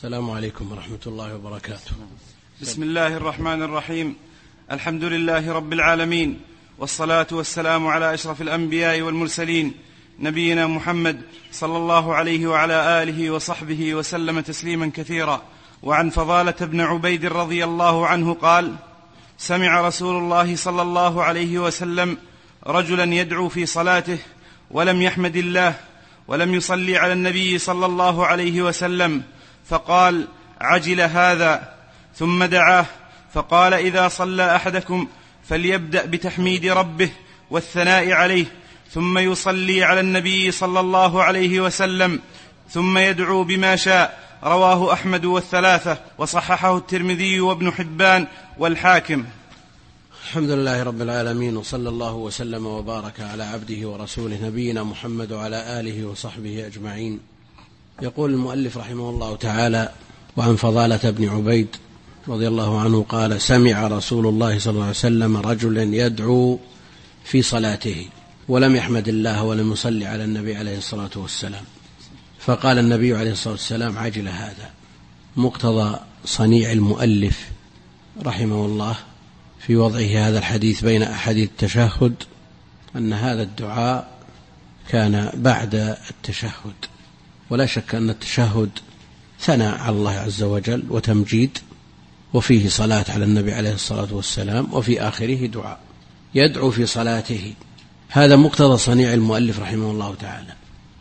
السلام عليكم ورحمة الله وبركاته. بسم الله الرحمن الرحيم. الحمد لله رب العالمين، والصلاة والسلام على أشرف الأنبياء والمرسلين، نبينا محمد صلى الله عليه وعلى آله وصحبه وسلم تسليما كثيرا. وعن فضالة بن عبيد رضي الله عنه قال: سمع رسول الله صلى الله عليه وسلم رجلا يدعو في صلاته ولم يحمد الله ولم يصلي على النبي صلى الله عليه وسلم، فقال: عجل هذا. ثم دعاه فقال: إذا صلى أحدكم فليبدأ بتحميد ربه والثناء عليه، ثم يصلي على النبي صلى الله عليه وسلم، ثم يدعو بما شاء. رواه أحمد والثلاثة، وصححه الترمذي وابن حبان والحاكم. الحمد لله رب العالمين، وصلى الله وسلم وبارك على عبده ورسوله نبينا محمد وعلى آله وصحبه أجمعين. يقول المؤلف رحمه الله تعالى: وعن فضالة بن عبيد رضي الله عنه قال: سمع رسول الله صلى الله عليه وسلم رجلا يدعو في صلاته ولم يحمد الله ولم يصلي على النبي عليه الصلاة والسلام، فقال النبي عليه الصلاة والسلام: عجل هذا. مقتضى صنيع المؤلف رحمه الله في وضعه هذا الحديث بين أحاديث التشهد أن هذا الدعاء كان بعد التشهد، ولا شك أن التشهد ثناء على الله عز وجل وتمجيد، وفيه صلاة على النبي عليه الصلاة والسلام، وفي آخره دعاء. يدعو في صلاته، هذا مقتضى صنيع المؤلف رحمه الله تعالى،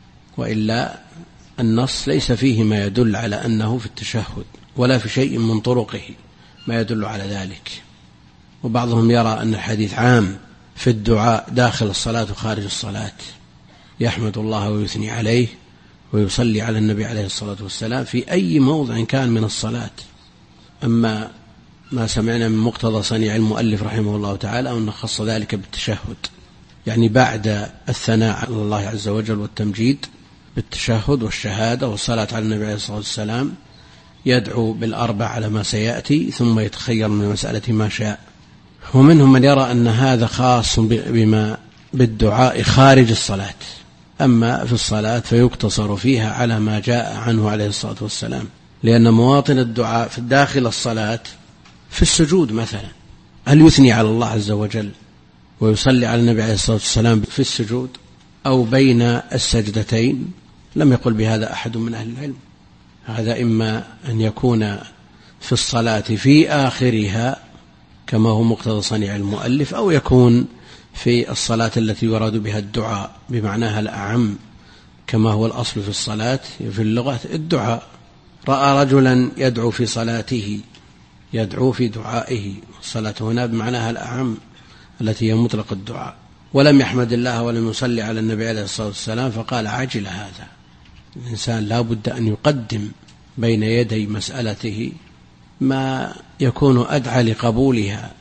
وإلا النص ليس فيه ما يدل على أنه في التشهد، ولا في شيء من طرقه ما يدل على ذلك. وبعضهم يرى أن الحديث عام في الدعاء داخل الصلاة وخارج الصلاة، يحمد الله ويثني عليه ويصلي على النبي عليه الصلاة والسلام في أي موضع كان من الصلاة. أما ما سمعنا من مقتضى صنيع المؤلف رحمه الله تعالى أن خص ذلك بالتشهد، يعني بعد الثناء على الله عز وجل والتمجيد بالتشهد والشهادة والصلاة على النبي عليه الصلاة والسلام يدعو بالأربع على ما سيأتي، ثم يتخير من المسألة ما شاء. ومنهم من يرى أن هذا خاص بالدعاء خارج الصلاة، أما في الصلاة فيقتصر فيها على ما جاء عنه عليه الصلاة والسلام، لأن مواطن الدعاء في داخل الصلاة في السجود مثلا، هل يثني على الله عز وجل ويصلي على النبي عليه الصلاة والسلام في السجود أو بين السجدتين؟ لم يقل بهذا أحد من أهل العلم. هذا إما أن يكون في الصلاة في آخرها كما هو مقتضى صنيع المؤلف، أو يكون في الصلاة التي يراد بها الدعاء بمعناها الأعم كما هو الأصل في الصلاة في اللغة الدعاء. رأى رجلا يدعو في صلاته، يدعو في دعائه، الصلاة هنا بمعناها الأعم التي هي مطلق الدعاء، ولم يحمد الله ولم يصلي على النبي عليه الصلاة والسلام، فقال: عجل هذا. الإنسان لا بد أن يقدم بين يدي مسألته ما يكون أدعى لقبولها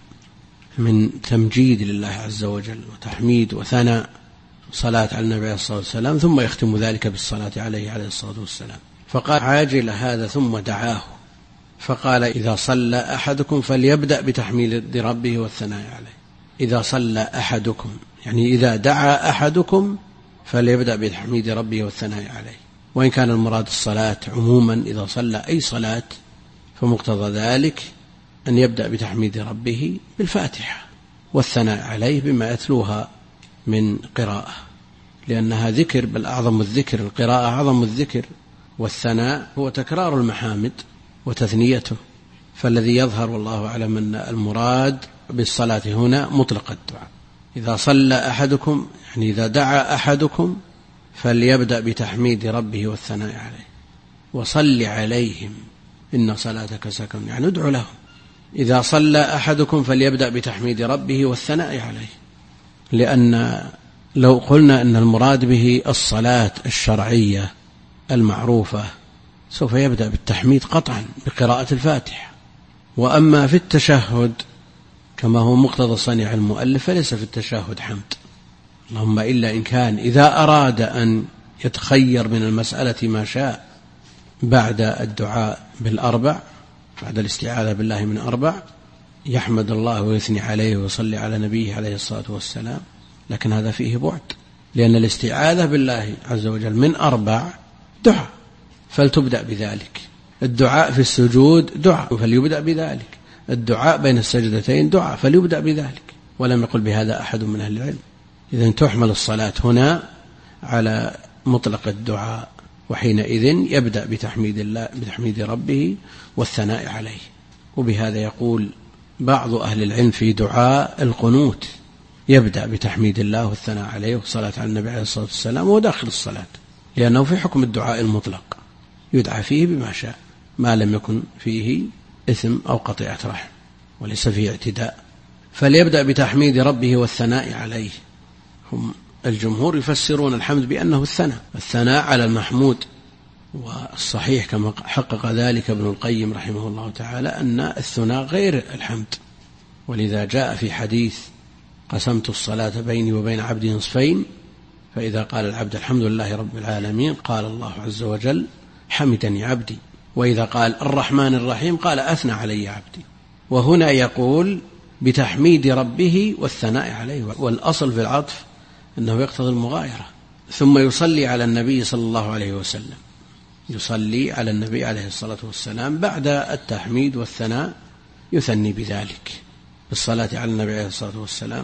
من تمجيد لله عز وجل وتحميد وثناء صلاة على النبي عليه الصلاة والسلام، ثم يختم ذلك بالصلاة عليه الصلاة والسلام. فقال: عاجل هذا. ثم دعاه فقال: إذا صلى أحدكم فليبدأ بتحميد ربه والثناء عليه. إذا صلى أحدكم يعني إذا دعا أحدكم فليبدأ بتحميد ربه والثناء عليه. وإن كان المراد الصلاة عموما، إذا صلى أي صلاة فمقتضى ذلك أن يبدأ بتحميد ربه بالفاتحة والثناء عليه بما يتلوها من قراءة، لأنها ذكر، بل أعظم الذكر القراءة أعظم الذكر، والثناء هو تكرار المحامد وتثنيته. فالذي يظهر والله أعلم أن المراد بالصلاة هنا مطلق الدعاء. إذا صلى أحدكم يعني إذا دعا أحدكم فليبدأ بتحميد ربه والثناء عليه وصل عليهم إن صلاتك سكن، يعني ادعو لهم. إذا صلى أحدكم فليبدأ بتحميد ربه والثناء عليه، لأن لو قلنا أن المراد به الصلاة الشرعية المعروفة سوف يبدأ بالتحميد قطعا بقراءة الفاتحة. وأما في التشهد كما هو مقتضى صنيع المؤلف فليس في التشهد حمد، اللهم إلا إن كان إذا أراد أن يتخير من المسألة ما شاء بعد الدعاء بالأربع، بعد الاستعاذة بالله من أربع، يحمد الله ويثني عليه ويصلي على نبيه عليه الصلاة والسلام، لكن هذا فيه بعد، لأن الاستعاذة بالله عز وجل من أربع دعاء، فلتبدأ بذلك. الدعاء في السجود دعاء فليبدأ بذلك، الدعاء بين السجدتين دعاء فليبدأ بذلك، ولم يقل بهذا أحد من أهل العلم. إذن تحمل الصلاة هنا على مطلق الدعاء، وحينئذ يبدأ بتحميد ربه والثناء عليه. وبهذا يقول بعض أهل العلم في دعاء القنوت يبدأ بتحميد الله والثناء عليه والصلاة على النبي عليه الصلاة والسلام وهو داخل الصلاة، لأنه في حكم الدعاء المطلق يدعى فيه بما شاء ما لم يكن فيه إثم أو قطيعة رحم وليس فيه اعتداء. فليبدأ بتحميد ربه والثناء عليه. هم الجمهور يفسرون الحمد بأنه الثناء على المحمود، والصحيح كما حقق ذلك ابن القيم رحمه الله تعالى أن الثناء غير الحمد، ولذا جاء في حديث قسمت الصلاة بيني وبين عبدي نصفين، فإذا قال العبد الحمد لله رب العالمين قال الله عز وجل حمدني عبدي، وإذا قال الرحمن الرحيم قال أثنى علي عبدي. وهنا يقول بتحميد ربه والثناء عليه، والأصل في العطف أنه يقتضي المغايرة. ثم يصلي على النبي صلى الله عليه وسلم، يصلي على النبي عليه الصلاة والسلام بعد التحميد والثناء، يثني بذلك بالصلاة على النبي عليه الصلاة والسلام،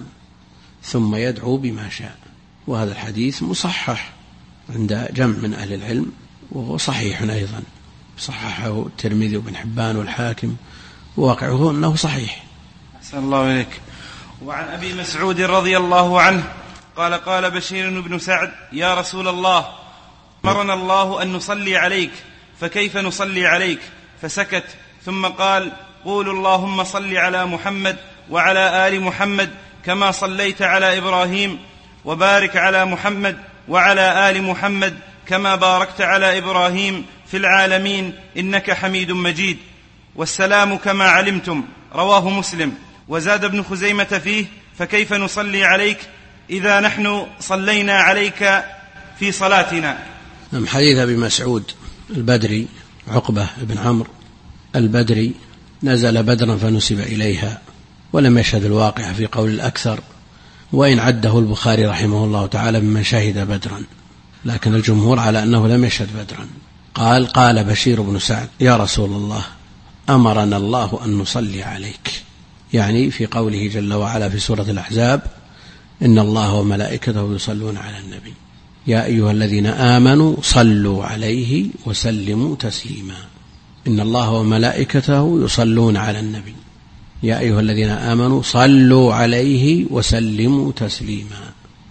ثم يدعو بما شاء. وهذا الحديث مصحح عند جمع من أهل العلم، وهو صحيح أيضا، صححه الترمذي وابن حبان والحاكم، وواقعه أنه صحيح. أحسن الله إليك. وعن أبي مسعود رضي الله عنه قال قال بشير بن سعد يا رسول الله أمرنا الله أن نصلي عليك فكيف نصلي عليك؟ فسكت، ثم قال قولوا اللهم صل على محمد وعلى آل محمد كما صليت على إبراهيم، وبارك على محمد وعلى آل محمد كما باركت على إبراهيم في العالمين إنك حميد مجيد، والسلام كما علمتم. رواه مسلم. وزاد ابن خزيمة فيه فكيف نصلي عليك إذا نحن صلينا عليك في صلاتنا. حديث أبي مسعود البدري عقبة بن عمرو البدري نزل بدرا فنسب إليها، ولم يشهد الواقع في قول الأكثر، وإن عده البخاري رحمه الله تعالى ممن شهد بدرا، لكن الجمهور على أنه لم يشهد بدرا. قال بشير بن سعد يا رسول الله أمرنا الله أن نصلي عليك، يعني في قوله جل وعلا في سورة الأحزاب إن الله وملائكته يصلون على النبي يا أيها الذين آمنوا صلوا عليه وسلموا تسليما. إن الله وملائكته يصلون على النبي يا أيها الذين آمنوا صلوا عليه وسلموا تسليما.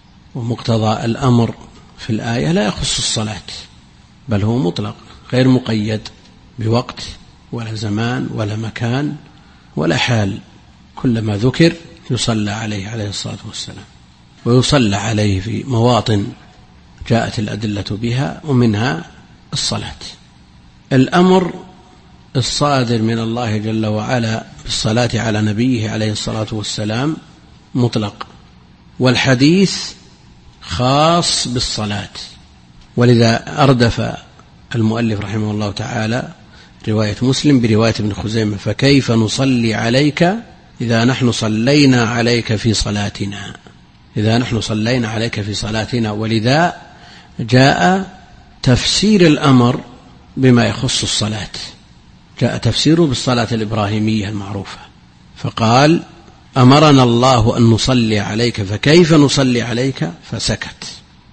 ومقتضى الأمر في الآية لا يخص الصلاة، بل هو مطلق غير مقيد بوقت ولا زمان ولا مكان ولا حال، كلما ذكر يصلى عليه عليه الصلاة والسلام، ويصلى عليه في مواطن جاءت الأدلة بها، ومنها الصلاة. الأمر الصادر من الله جل وعلا بالصلاة على نبيه عليه الصلاة والسلام مطلق، والحديث خاص بالصلاة، ولذا أردف المؤلف رحمه الله تعالى رواية مسلم برواية ابن خزيمة فكيف نصلي عليك إذا نحن صلينا عليك في صلاتنا، إذا نحن صلينا عليك في صلاتنا. ولذا جاء تفسير الأمر بما يخص الصلاة، جاء تفسيره بالصلاة الإبراهيمية المعروفة، فقال أمرنا الله أن نصلي عليك فكيف نصلي عليك؟ فسكت.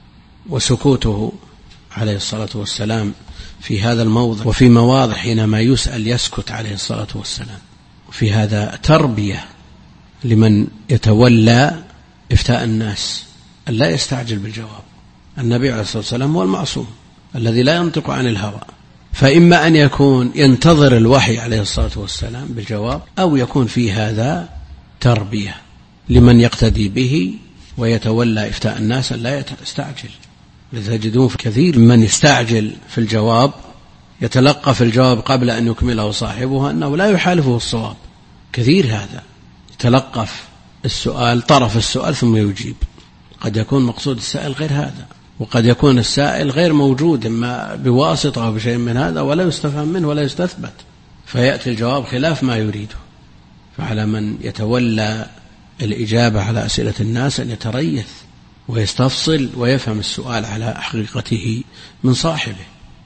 وسكوته عليه الصلاة والسلام في هذا الموضع وفي مواضع حينما يسأل يسكت عليه الصلاة والسلام، وفي هذا تربية لمن يتولى إفتاء الناس أن لا يستعجل بالجواب. النبي عليه الصلاة والسلام هو المعصوم الذي لا ينطق عن الهوى، فإما أن يكون ينتظر الوحي عليه الصلاة والسلام بالجواب، أو يكون في هذا تربية لمن يقتدي به ويتولى إفتاء الناس لا يستعجل. لتجدون كثير من يستعجل في الجواب يتلقى في الجواب قبل أن يكمله صاحبه أنه لا يحالفه الصواب، كثير هذا يتلقف السؤال طرف السؤال ثم يجيب. قد يكون مقصود السائل غير هذا، وقد يكون السائل غير موجود إما بواسطة أو بشيء من هذا ولا يستفهم منه ولا يستثبت، فيأتي الجواب خلاف ما يريده. فعلى من يتولى الإجابة على أسئلة الناس أن يتريث ويستفصل ويفهم السؤال على حقيقته من صاحبه،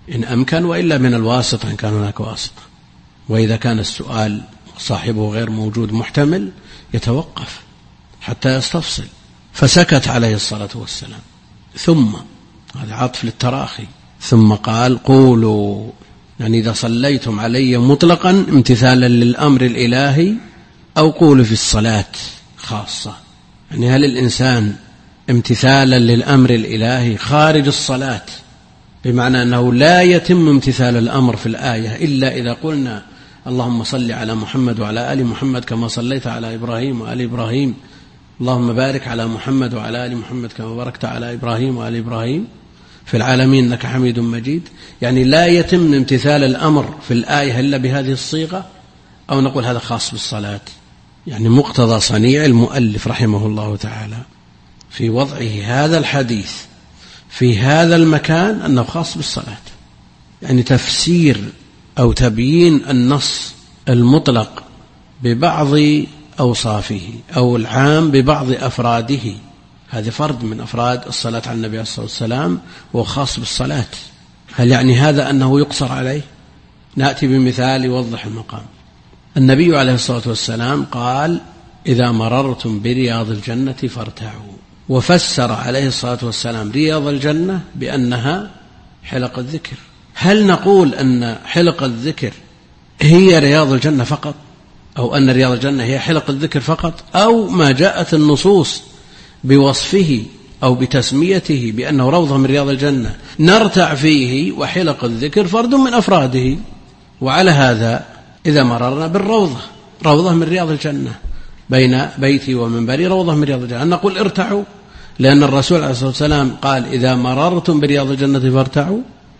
إن أمكن، وإلا من الواسطة إن كان هناك واسطة. وإذا كان السؤال صاحبه غير موجود محتمل يتوقف حتى يستفصل. فسكت عليه الصلاة والسلام، ثم هذا عطف للتراخي، ثم قال قولوا، يعني إذا صليتم علي مطلقا امتثالا للأمر الإلهي، أو قولوا في الصلاة خاصة. يعني هل الإنسان امتثالا للأمر الإلهي خارج الصلاة، بمعنى أنه لا يتم امتثال الأمر في الآية إلا إذا قلنا اللهم صل على محمد وعلى آل محمد كما صليت على إبراهيم وآل إبراهيم، اللهم بارك على محمد وعلى آل محمد كما باركت على إبراهيم وآل إبراهيم في العالمين إنك حميد مجيد. يعني لا يتم امتثال الأمر في الآية إلا بهذه الصيغة، أو نقول هذا خاص بالصلاة. يعني مقتضى صنيع المؤلف رحمه الله تعالى في وضعه هذا الحديث في هذا المكان أنه خاص بالصلاة، يعني تفسير أو تبيين النص المطلق ببعض أوصافه أو العام ببعض أفراده. هذا فرد من أفراد الصلاة على النبي عليه الصلاة والسلام وخاص بالصلاة. هل يعني هذا أنه يقصر عليه؟ نأتي بمثال يوضح المقام. النبي عليه الصلاة والسلام قال إذا مررتم برياض الجنة فارتعوا، وفسر عليه الصلاة والسلام رياض الجنة بأنها حلق الذكر. هل نقول أن حلق الذكر هي رياض الجنة فقط، أو أن رياض الجنة هي حلق الذكر فقط، أو ما جاءت النصوص بوصفه أو بتسميته بأنه روضة من رياض الجنة نرتع فيه، وحلق الذكر فرد من أفراده؟ وعلى هذا إذا مررنا بالروضة، روضة من رياض الجنة، بين بيتي ومنبري روضة من رياض الجنة، نقول ارتعوا، لأن الرسول عليه الصلاة والسلام قال إذا مررتم برياض الجنة فارتعوا،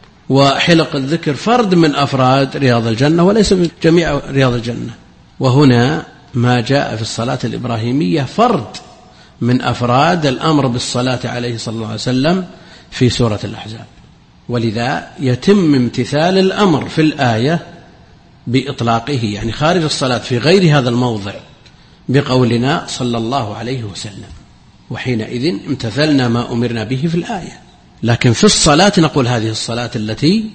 وحلق الذكر فرد من أفراد رياض الجنة وليس من جميع رياض الجنة. وهنا ما جاء في الصلاة الإبراهيمية فرد من أفراد الأمر بالصلاة عليه صلى الله عليه وسلم في سورة الأحزاب، ولذا يتم امتثال الأمر في الآية بإطلاقه، يعني خارج الصلاة في غير هذا الموضع بقولنا صلى الله عليه وسلم، وحينئذ امتثلنا ما أمرنا به في الآية. لكن في الصلاة نقول هذه الصلاة التي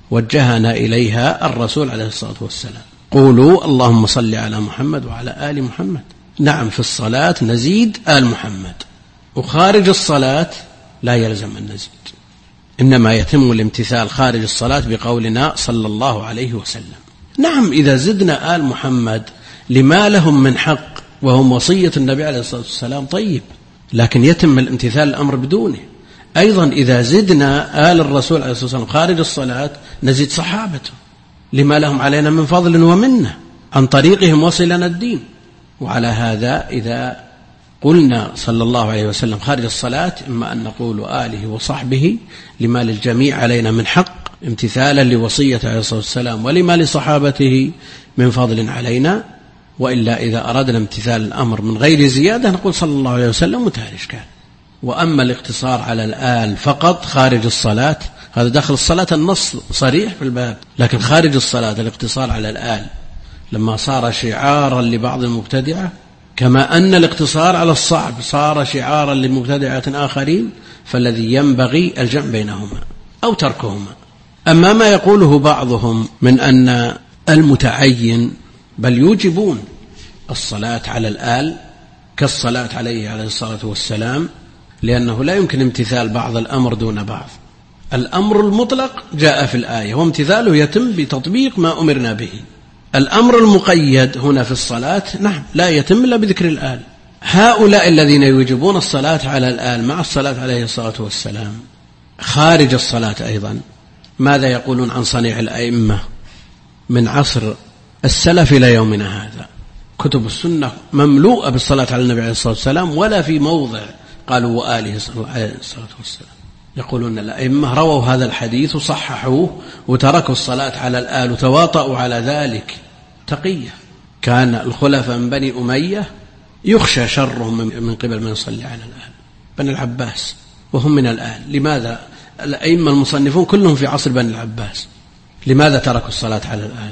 وجهنا إليها الرسول عليه الصلاة والسلام، قولوا اللهم صل على محمد وعلى آل محمد. نعم في الصلاة نزيد آل محمد، وخارج الصلاة لا يلزم النزيد، إنما يتم الامتثال خارج الصلاة بقولنا صلى الله عليه وسلم. نعم إذا زدنا آل محمد لما لهم من حق وهم وصية النبي عليه الصلاة والسلام طيب، لكن يتم الامتثال الأمر بدونه. أيضا إذا زدنا آل الرسول عليه الصلاة والسلام خارج الصلاة نزيد صحابته لما لهم علينا من فضل ومنه، عن طريقهم وصلنا الدين. وعلى هذا إذا قلنا صلى الله عليه وسلم خارج الصلاة إما أن نقول آله وصحبه لما للجميع علينا من حق امتثالا لوصية عليه الصلاة والسلام ولما لصحابته من فضل علينا، وإلا إذا أردنا امتثال الأمر من غير زيادة نقول صلى الله عليه وسلم وانتهى الإشكال. وأما الاقتصار على الآل فقط خارج الصلاة هذا داخل الصلاة النص صريح في الباب، لكن خارج الصلاة الاقتصار على الآل لما صار شعارا لبعض المبتدعة، كما أن الاقتصار على الصعب صار شعارا لمبتدعة آخرين، فالذي ينبغي الجمع بينهما أو تركهما. أما ما يقوله بعضهم من أن المتعين بل يوجبون الصلاة على الآل كالصلاة عليه عليه الصلاة والسلام، لأنه لا يمكن امتثال بعض الأمر دون بعض. الأمر المطلق جاء في الآية وامتثاله يتم بتطبيق ما أمرنا به. الأمر المقيد هنا في الصلاة نعم لا يتم إلا بذكر الآل. هؤلاء الذين يوجبون الصلاة على الآل مع الصلاة عليه الصلاة والسلام خارج الصلاة أيضا ماذا يقولون عن صنيع الأئمة من عصر السلف إلى يومنا هذا؟ كتب السنة مملوءة بالصلاة على النبي عليه الصلاة والسلام، ولا في موضع قالوا وآله عليه الصلاة والسلام. يقولون الأئمة رووا هذا الحديث وصححوه وتركوا الصلاة على الآل وتواطؤوا على ذلك تقية. كان الخلفاء من بني أمية يخشى شرهم من قبل من يصلي على الآل، بني العباس وهم من الآل. لماذا الأئمة المصنفون كلهم في عصر بني العباس لماذا تركوا الصلاة على الآل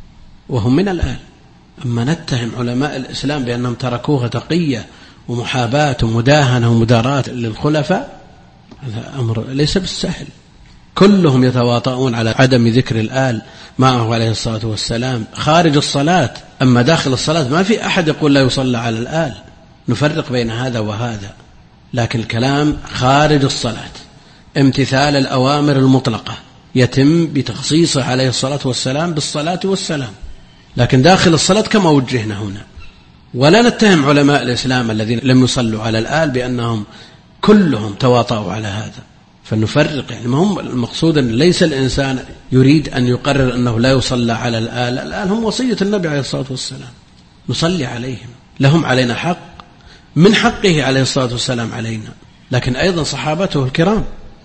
وهم من الآل؟ أما نتهم علماء الإسلام بأنهم تركوها تقية ومحاباة ومداهنة ومداراة للخلفاء، هذا أمر ليس بالسهل. كلهم يتواطؤون على عدم ذكر الآل معه عليه الصلاة والسلام خارج الصلاة. أما داخل الصلاة ما في أحد يقول لا يصلى على الآل، نفرق بين هذا وهذا، لكن الكلام خارج الصلاة امتثال الأوامر المطلقة يتم بتخصيصه عليه الصلاة والسلام بالصلاة والسلام. لكن داخل الصلاة كما وجهنا هنا، ولا نتهم علماء الإسلام الذين لم يصلوا على الآل بأنهم كلهم تواطؤوا على هذا، فنفرق. يعني ما هم المقصود أن ليس الإنسان يريد أن يقرر أنه لا يصلى على الآل. الآل هم وصية النبي عليه الصلاة والسلام، نصلي عليهم، لهم علينا حق من حقه عليه الصلاة والسلام علينا، لكن أيضا صحابته الكرام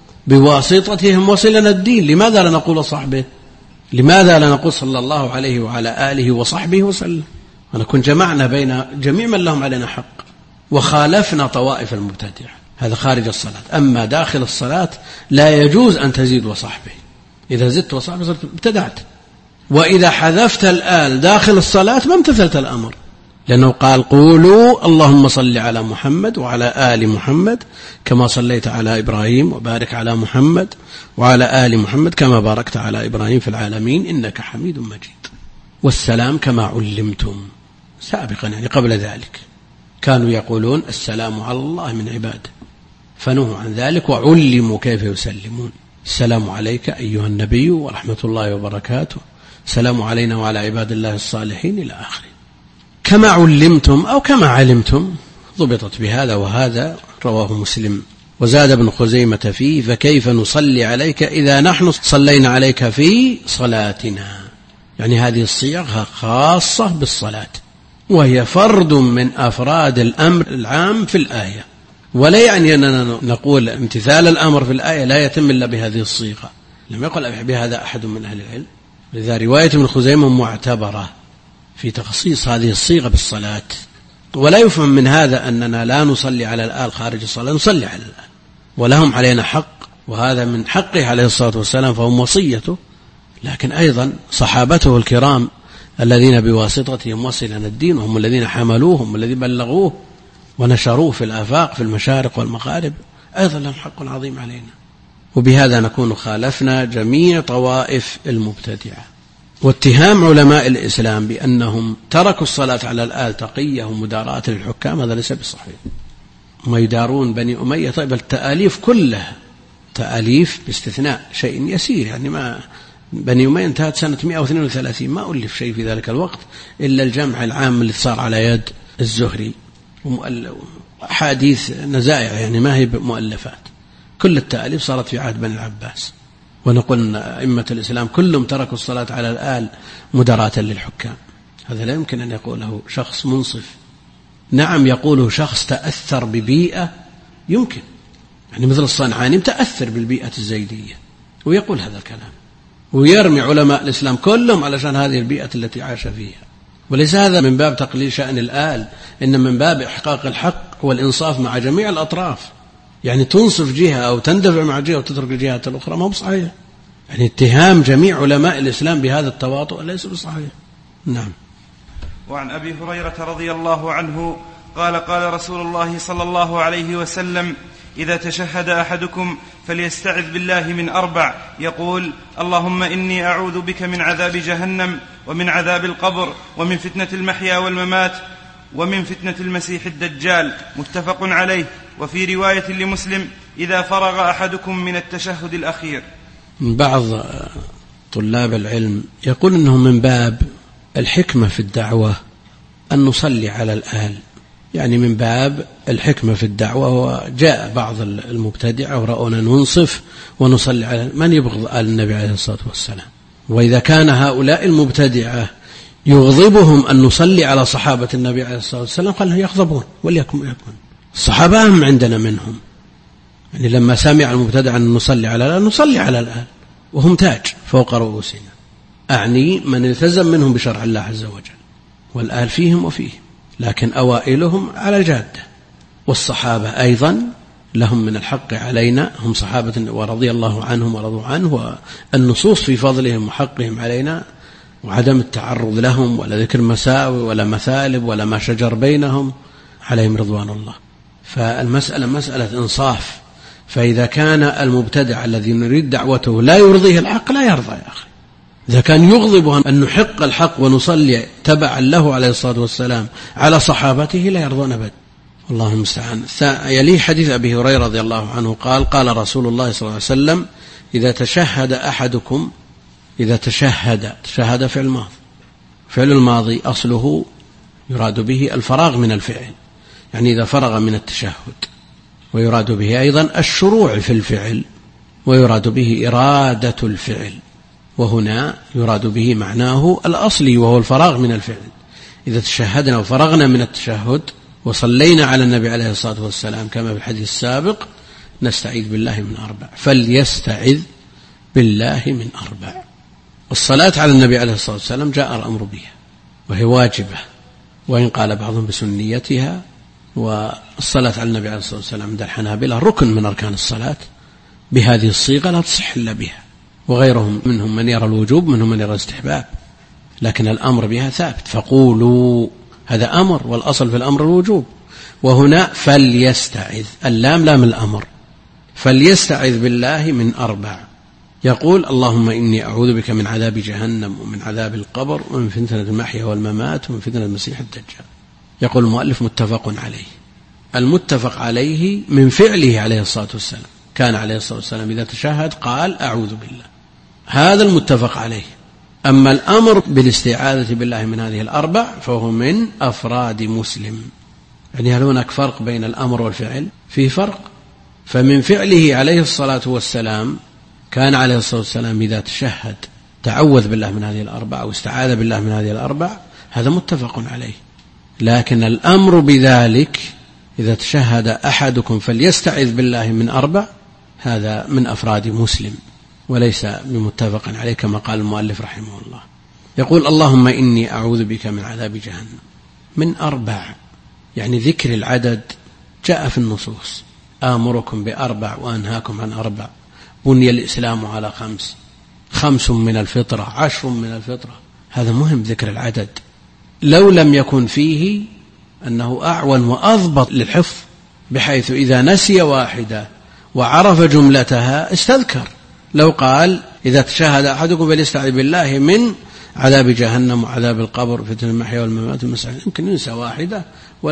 بواسطتهم وصلنا الدين. لماذا لا نقول صحبه؟ لماذا لا نقول صلى الله عليه وعلى آله وصحبه وسلم؟ ونكون جمعنا بين جميع من لهم علينا حق وخالفنا طوائف المبتدعة. هذا خارج الصلاة. أما داخل الصلاة لا يجوز أن تزيد وصحبه، إذا زدت وصحبه صرت ابتدعت. وإذا حذفت الآل داخل الصلاة ما امتثلت الأمر، لأنه قال قولوا اللهم صل على محمد وعلى آل محمد كما صليت على إبراهيم وبارك على محمد وعلى آل محمد كما باركت على إبراهيم في العالمين إنك حميد مجيد. والسلام كما علمتم سابقا، يعني قبل ذلك كانوا يقولون السلام على الله من عباده، فنهوا عن ذلك وعلموا كيف يسلمون. السلام عليك أيها النبي ورحمة الله وبركاته، السلام علينا وعلى عباد الله الصالحين إلى آخره. كما علمتم أو كما علمتم ضبطت بهذا وهذا، رواه مسلم. وزاد ابن خزيمة فيه فكيف نصلي عليك إذا نحن صلينا عليك في صلاتنا. يعني هذه الصيغة خاصة بالصلاة، وهي فرد من أفراد الأمر العام في الآية، ولا يعني أننا نقول امتثال الأمر في الآية لا يتم إلا بهذه الصيغة، لم يقل بهذا أحد من أهل العلم. لذا رواية ابن خزيمة معتبرة في تخصيص هذه الصيغة بالصلاة. ولا يفهم من هذا أننا لا نصلي على الآل خارج الصلاة، نصلي على الآل ولهم علينا حق، وهذا من حقه عليه الصلاة والسلام فهم وصيته. لكن أيضا صحابته الكرام الذين بواسطتهم وصلنا الدين، وهم الذين حملوه، هم الذين بلغوه ونشروه في الآفاق في المشارق والمغارب، أيضا لهم حق عظيم علينا. وبهذا نكون خالفنا جميع طوائف المبتدعة. واتهام علماء الإسلام بأنهم تركوا الصلاة على الآل تقية ومداراة للحكام هذا ليس بصحيح. ما يدارون بني أمية، طيب التآليف كلها تآليف باستثناء شيء يسير، يعني ما بني أمية انتهت سنة 132، ما ألف شيء في ذلك الوقت إلا الجمع العام اللي صار على يد الزهري، وحديث نزائع يعني ما هي مؤلفات. كل التآليف صارت في عهد بني العباس. ونقول أئمة الإسلام كلهم تركوا الصلاة على الآل مداراة للحكام. هذا لا يمكن أن يقوله شخص منصف. نعم يقوله شخص تأثر ببيئة، يمكن يعني مثل الصنعاني متأثر بالبيئة الزيدية ويقول هذا الكلام، ويرمي علماء الإسلام كلهم علشان هذه البيئة التي عاش فيها. وليس هذا من باب تقليل شأن الآل، إن من باب إحقاق الحق والإنصاف مع جميع الأطراف. يعني تنصف جهة أو تندفع مع جهة وتترك الجهات الأخرى ما هو صحيح. يعني اتهام جميع علماء الإسلام بهذا التواطؤ ليس بصحيح. نعم. وعن أبي هريرة رضي الله عنه قال قال رسول الله صلى الله عليه وسلم: إذا تشهد أحدكم فليستعذ بالله من 4، يقول: اللهم إني أعوذ بك من عذاب جهنم ومن عذاب القبر ومن فتنة المحيا والممات ومن فتنة المسيح الدجال. متفق عليه. وفي رواية لمسلم: إذا فرغ أحدكم من التشهد الأخير. بعض طلاب العلم يقول إنه من باب الحكمة في الدعوة أن نصلي على الآل، يعني من باب الحكمة في الدعوة. وجاء بعض المبتدعة ورأونا ننصف ونصلي على من يبغض آل النبي عليه الصلاة والسلام. وإذا كان هؤلاء المبتدعة يغضبهم أن نصلي على صحابة النبي عليه الصلاة والسلام قال يغضبون، وليكن الصحابة هم عندنا منهم. يعني لما سمع المبتدع أن نصلي على الآل نصلي على الآل، وهم تاج فوق رؤوسنا، أعني من التزم منهم بشرع الله عز وجل، والآل فيهم وفيهم، لكن أوائلهم على الجادة. والصحابة أيضا لهم من الحق علينا، هم صحابة ورضي الله عنهم ورضوا عنه، والنصوص في فضلهم وحقهم علينا، وعدم التعرض لهم ولا ذكر مساوي ولا مثالب ولا ما شجر بينهم، عليهم رضوان الله. فالمسألة مسألة إنصاف فإذا كان المبتدع الذي نريد دعوته لا يرضيه الحق لا يرضى يا أخي. إذا كان يغضبه أن نحق الحق ونصلي تبعا له عليه الصلاة والسلام على صحابته لا يرضون أبدا. الله المستعان. يليه حديث أبي هريرة رضي الله عنه قال قال رسول الله صلى الله عليه وسلم إذا تشهد أحدكم، إذا تشهد فعل ماضي، فعل الماضي أصله يراد به الفراغ من الفعل، يعني إذا فرغ من التشهد، ويراد به أيضا الشروع في الفعل، ويراد به إرادة الفعل، وهنا يراد به معناه الأصلي وهو الفراغ من الفعل. إذا تشهدنا وفرغنا من التشهد وصلينا على النبي عليه الصلاة والسلام كما في الحديث السابق نستعيذ بالله من 4، فليستعذ بالله من 4. الصلاة على النبي عليه الصلاة والسلام جاء الأمر بها وهي واجبة، وإن قال بعضهم بسنيتها. والصلاة على النبي عليه الصلاة والسلام عند الحنابلة ركن من أركان الصلاة، بهذه الصيغة لا تصح إلا بها، وغيرهم منهم من يرى الوجوب منهم من يرى الاستحباب، لكن الأمر بها ثابت. فقولوا هذا أمر، والأصل في الأمر الوجوب. وهنا فليستعذ، اللام لام الأمر، فليستعذ بالله من 4. يقول اللهم إني أعوذ بك من عذاب جهنم ومن عذاب القبر ومن فتنة المحيا والممات ومن فتنة المسيح الدجال. يقول المؤلف متفق عليه. المتفق عليه من فعله عليه الصلاة والسلام، كان عليه الصلاة والسلام إذا تشهد قال أعوذ بالله، هذا المتفق عليه. أما الأمر بالاستعاذة بالله من هذه 4 فهو من أفراد مسلم. يعني هل هناك فرق بين الأمر والفعل؟ فيه فرق. فمن فعله عليه الصلاة والسلام كان عليه الصلاة والسلام إذا تشهد تعوذ بالله من هذه 4 واستعاذ بالله من هذه 4، هذا متفق عليه. لكن الأمر بذلك إذا تشهد أحدكم فليستعذ بالله من 4، هذا من أفراد مسلم وليس بمتفق عليه كما قال المؤلف رحمه الله. يقول اللهم إني أعوذ بك من عذاب جهنم من 4، يعني ذكر العدد جاء في النصوص، آمركم ب4 وأنهاكم عن 4، بني الإسلام على 5، 5 من الفطرة، 10 من الفطرة. هذا مهم ذكر العدد، لو لم يكن فيه أنه أعون وأضبط للحفظ، بحيث إذا نسي واحدة وعرف جملتها استذكر. لو قال إذا تشهد أحدكم فليستعذ بالله من عذاب جهنم وعذاب القبر فتنة المحيا والممات والمسيح، يمكن ينسى واحدة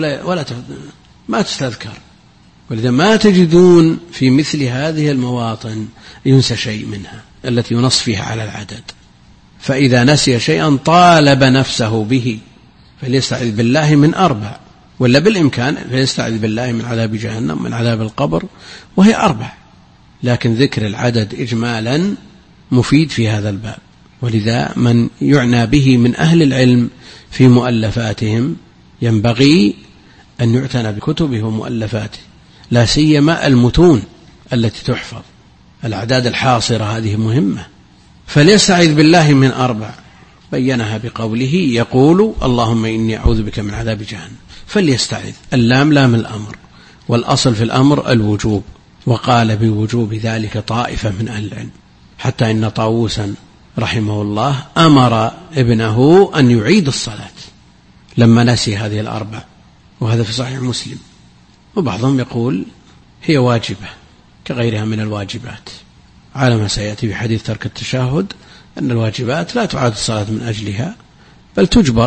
ما تستذكر. ولذا ما تجدون في مثل هذه المواطن ينسى شيء منها التي ينص فيها على العدد. فإذا نسي شيئا طالب نفسه به فليستعذ بالله من 4، ولا بالإمكان فليستعذ بالله من عذاب جهنم من عذاب القبر، وهي 4. لكن ذكر العدد إجمالا مفيد في هذا الباب، ولذا من يعنى به من أهل العلم في مؤلفاتهم ينبغي أن يعتنى بكتبه ومؤلفاته، لا سيما المتون التي تحفظ. الأعداد الحاصرة هذه مهمة. فليستعذ بالله من 4 بينها بقوله يقول اللهم إني أعوذ بك من عذاب جهنم، فليستعذ، اللام لام الأمر، والأصل في الأمر الوجوب، وقال بوجوب ذلك طائفة من أهل العلم، حتى إن طاووسا رحمه الله أمر ابنه أن يعيد الصلاة لما نسي هذه 4، وهذا في صحيح مسلم. وبعضهم يقول هي واجبة كغيرها من الواجبات، على ما سيأتي في حديث ترك التشهد أن الواجبات لا تعاد الصلاة من أجلها بل تجبر،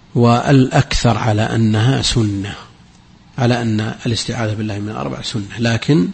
والأكثر على أنها سنة، على أن الاستعاذة بالله من 4 سنة. لكن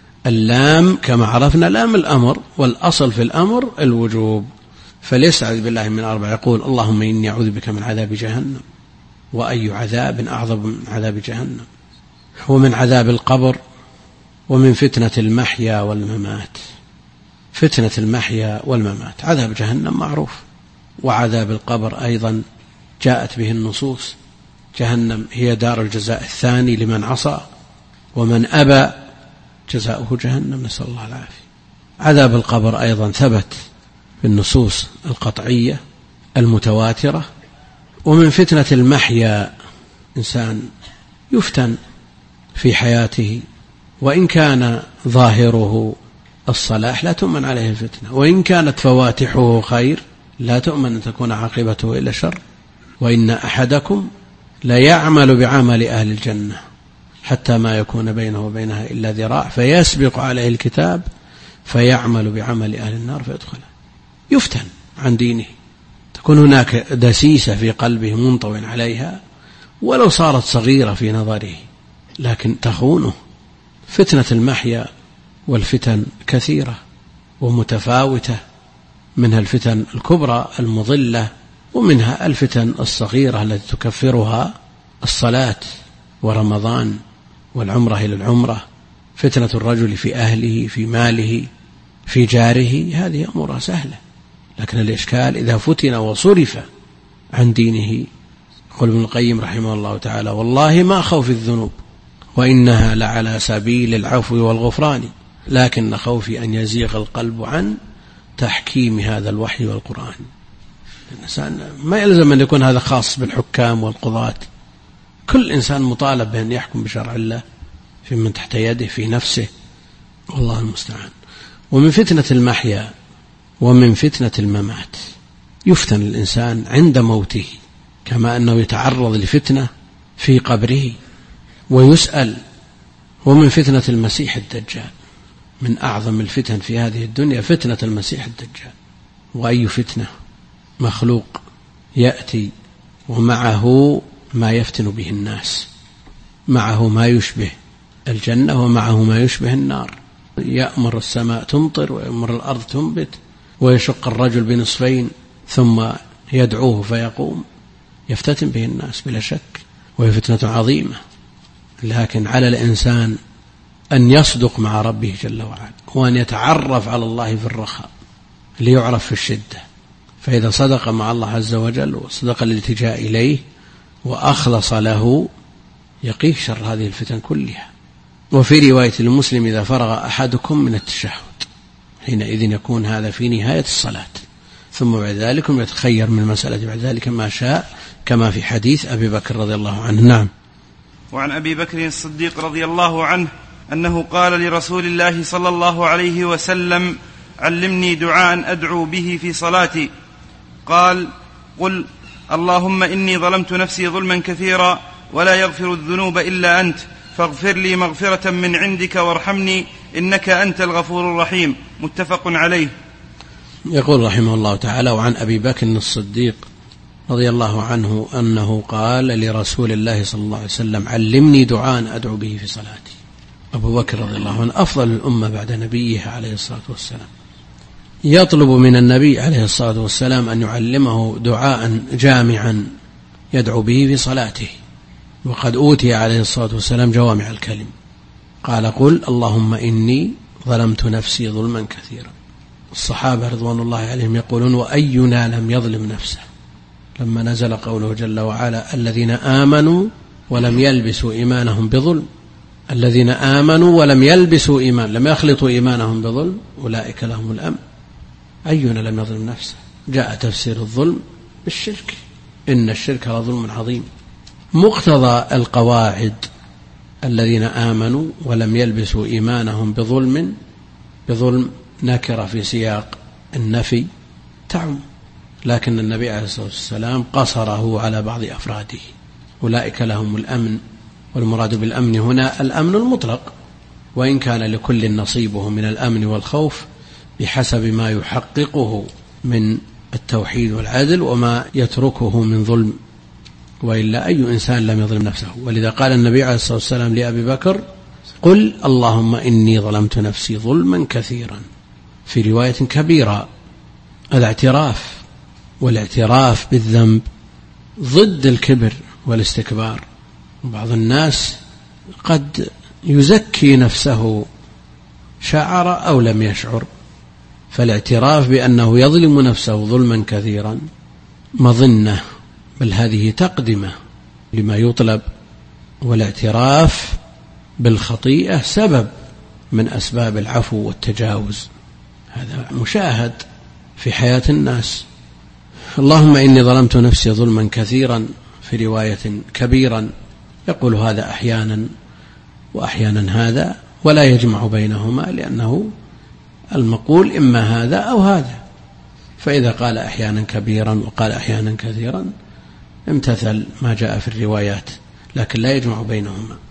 اللام كما عرفنا لام الأمر، والأصل في الأمر الوجوب. فليستعذ بالله من 4 يقول اللهم إني أعوذ بك من عذاب جهنم، وأي عذاب أعظم من عذاب جهنم، ومن عذاب القبر، ومن فتنة المحيا والممات. فتنة المحيا والممات عذاب جهنم معروف، وعذاب القبر أيضا جاءت به النصوص. جهنم هي دار الجزاء الثاني لمن عصى، ومن أبى جزاؤه جهنم، نسأل الله العافية. عذاب القبر أيضا ثبت في النصوص القطعية المتواترة. ومن فتنة المحيا إنسان يفتن في حياته، وإن كان ظاهره الصلاح لا تؤمن عليه الفتنة، وإن كانت فواتحه خير لا تؤمن أن تكون عاقبته إلا شر. وإن أحدكم لا يعمل بعمل أهل الجنة حتى ما يكون بينه وبينها إلا ذراع فيسبق عليه الكتاب فيعمل بعمل أهل النار فيدخله. يفتن عن دينه، تكون هناك دسيسة في قلبه منطوٍ عليها ولو صارت صغيرة في نظره لكن تخونه. فتنة المحيا والفتن كثيرة ومتفاوتة، منها الفتن الكبرى المضلة ومنها الفتن الصغيرة التي تكفرها الصلاة ورمضان والعمرة إلى العمرة. فتنة الرجل في أهله في ماله في جاره هذه أمورها سهلة، لكن الإشكال إذا فتن وصرف عن دينه. يقول ابن القيم رحمه الله تعالى: والله ما خوف الذنوب وإنها لعلى سبيل العفو والغفران، لكن خوفي أن يزيغ القلب عن تحكيم هذا الوحي والقرآن. الإنسان ما يلزم أن يكون هذا خاص بالحكام والقضاة، كل إنسان مطالب بأن يحكم بشرع الله في من تحت يده في نفسه، والله المستعان. ومن فتنة المحيا ومن فتنة الممات، يفتن الإنسان عند موته كما أنه يتعرض لفتنة في قبره ويسأل. ومن فتنة المسيح الدجال، من أعظم الفتن في هذه الدنيا فتنة المسيح الدجال. وأي فتنة مخلوق يأتي ومعه ما يفتن به الناس، معه ما يشبه الجنة ومعه ما يشبه النار. يأمر السماء تمطر ويأمر الأرض تنبت ويشق الرجل بنصفين ثم يدعوه فيقوم، يفتتن به الناس بلا شك، وهي فتنة عظيمة. لكن على الإنسان أن يصدق مع ربه جل وعلا، وأن يتعرف على الله في الرخاء ليعرف في الشدة. فإذا صدق مع الله عز وجل وصدق الالتجاء إليه وأخلص له يقيه شر هذه الفتن كلها. وفي رواية المسلم: إذا فرغ أحدكم من التشهد، حينئذ يكون هذا في نهاية الصلاة، ثم بعد ذلك يتخير من المسألة بعد ذلك ما شاء، كما في حديث أبي بكر رضي الله عنه. نعم. وعن أبي بكر الصديق رضي الله عنه أنه قال لرسول الله صلى الله عليه وسلم: علمني دعاء أدعو به في صلاتي. قال: قل اللهم إني ظلمت نفسي ظلما كثيرا ولا يغفر الذنوب إلا أنت، فاغفر لي مغفرة من عندك وارحمني إنك أنت الغفور الرحيم. متفق عليه. يقول رحمه الله تعالى: وعن أبي بكر الصديق رضي الله عنه أنه قال لرسول الله صلى الله عليه وسلم: علمني دعاء أدعو به في صلاتي. أبو بكر رضي الله عنه أفضل الأمة بعد نبيه عليه الصلاة والسلام، يطلب من النبي عليه الصلاة والسلام أن يعلمه دعاء جامعا يدعو به في صلاته، وقد أوتي عليه الصلاة والسلام جوامع الكلم. قال: قل اللهم إني ظلمت نفسي ظلما كثيرا. الصحابة رضوان الله عليهم يقولون: وأينا لم يظلم نفسه، لما نزل قوله جل وعلا: الذين آمنوا ولم يلبسوا إيمانهم بظلم. الذين آمنوا ولم يلبسوا إيمان، لم يخلطوا إيمانهم بظلم أولئك لهم الأمن. أينا لم يظلم نفسه. جاء تفسير الظلم بالشرك، إن الشرك لظلم عظيم. مقتضى القواعد: الذين آمنوا ولم يلبسوا إيمانهم بظلم نكرة في سياق النفي تعم، لكن النبي عليه الصلاة والسلام قصره على بعض أفراده: أولئك لهم الأمن. والمراد بالأمن هنا الأمن المطلق، وإن كان لكل نصيبه من الأمن والخوف بحسب ما يحققه من التوحيد والعدل وما يتركه من ظلم، وإلا أي إنسان لم يظلم نفسه. ولذا قال النبي عليه الصلاة والسلام لأبي بكر: قل اللهم إني ظلمت نفسي ظلما كثيرا. في رواية كبيرة. الاعتراف، والاعتراف بالذنب ضد الكبر والاستكبار. بعض الناس قد يزكي نفسه شعر أو لم يشعر، فالاعتراف بأنه يظلم نفسه ظلما كثيرا مظنة، بل هذه تقدمة لما يطلب. والاعتراف بالخطيئة سبب من أسباب العفو والتجاوز، هذا مشاهد في حياة الناس. اللهم إني ظلمت نفسي ظلما كثيرا، في رواية كبيرا، يقول هذا أحيانا وأحيانا هذا، ولا يجمع بينهما، لأنه المقول إما هذا أو هذا. فإذا قال أحيانا كبيرا وقال أحيانا كثيرا امتثل ما جاء في الروايات، لكن لا يجمع بينهما.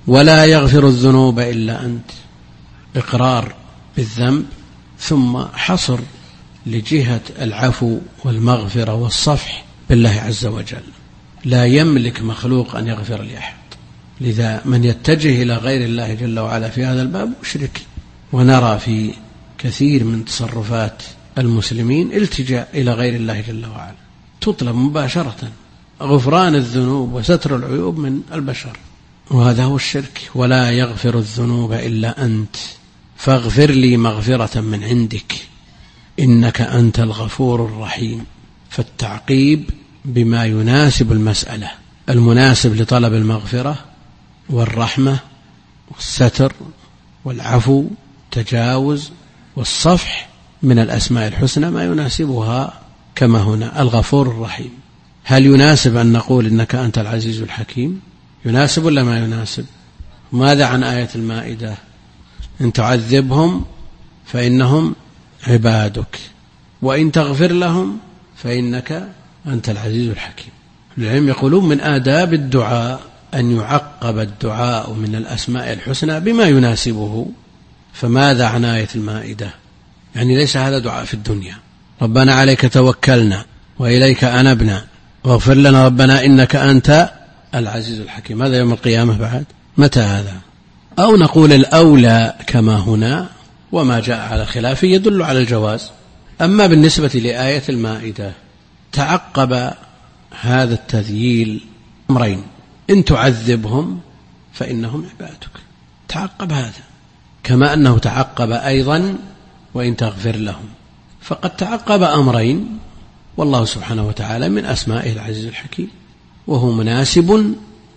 ولا يغفر الذنوب إلا أنت، إقرار بالذنب ثم حصر لجهة العفو والمغفرة والصفح بالله عز وجل. لا يملك مخلوق أن يغفر لأحد، لذا من يتجه إلى غير الله جل وعلا في هذا الباب مشرك. ونرى في كثير من تصرفات المسلمين التجاء إلى غير الله جل وعلا، تطلب مباشرة غفران الذنوب وستر العيوب من البشر، وهذا هو الشرك. ولا يغفر الذنوب إلا أنت فاغفر لي مغفرة من عندك إنك أنت الغفور الرحيم. فالتعقيب بما يناسب المسألة، المناسب لطلب المغفرة والرحمة والستر والعفو والتجاوز والصفح من الأسماء الحسنى ما يناسبها، كما هنا الغفور الرحيم. هل يناسب أن نقول إنك أنت العزيز الحكيم؟ يناسب ولا ما يناسب؟ ماذا عن آية المائدة؟ إن تعذبهم فإنهم عبادك وإن تغفر لهم فإنك أنت العزيز الحكيم. العلم يقولون من آداب الدعاء أن يعقب الدعاء من الأسماء الحسنى بما يناسبه. فماذا عن آية المائدة؟ يعني ليس هذا دعاء في الدنيا، ربنا عليك توكلنا وإليك أنبنا واغفر لنا ربنا إنك أنت العزيز الحكيم، هذا يوم القيامة بعد؟ متى هذا؟ أو نقول الأولى كما هنا، وما جاء على خلاف يدل على الجواز. أما بالنسبة لآية المائدة تعقب هذا التذييل أمرين: إن تعذبهم فإنهم عبادك، تعقب هذا، كما أنه تعقب أيضا وإن تغفر لهم. فقد تعقب أمرين، والله سبحانه وتعالى من أسمائه العزيز الحكيم، وهو مناسب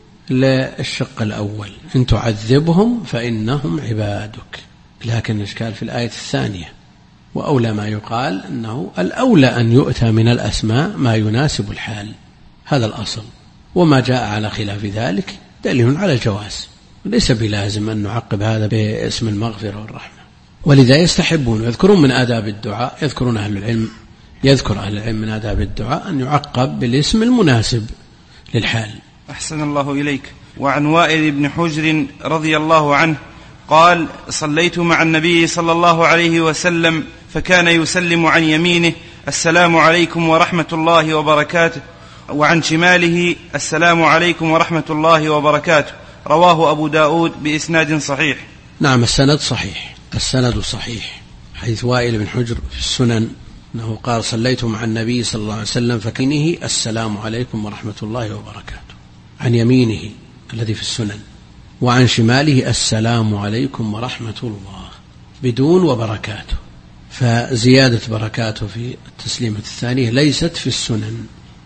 للشق الأول: إن تعذبهم فإنهم عبادك. لكن الإشكال في الآية الثانية، وأولى ما يقال أنه الأولى أن يؤتى من الأسماء ما يناسب الحال، هذا الأصل. وما جاء على خلاف ذلك دليل على الجواز، ليس بلازم أن نعقب هذا باسم المغفرة والرحمة. ولذا يستحبون يذكرون من آداب الدعاء، يذكر أهل العلم من آداب الدعاء أن يعقب بالاسم المناسب للحال. أحسن الله إليك. وعن وائل بن حجر رضي الله عنه قال: صليت مع النبي صلى الله عليه وسلم فكان يسلم عن يمينه: السلام عليكم ورحمة الله وبركاته، وعن شماله: السلام عليكم ورحمة الله وبركاته. رواه أبو داود بإسناد صحيح. نعم، السند صحيح، حيث وائل بن حجر في السنن أنه قال: صليت مع النبي صلى الله عليه وسلم فكانه السلام عليكم ورحمة الله وبركاته، عن يمينه الذي في السنن، وعن شماله: السلام عليكم ورحمة الله، بدون وبركاته. فزيادة بركاته في التسليمة الثانية ليست في السنن.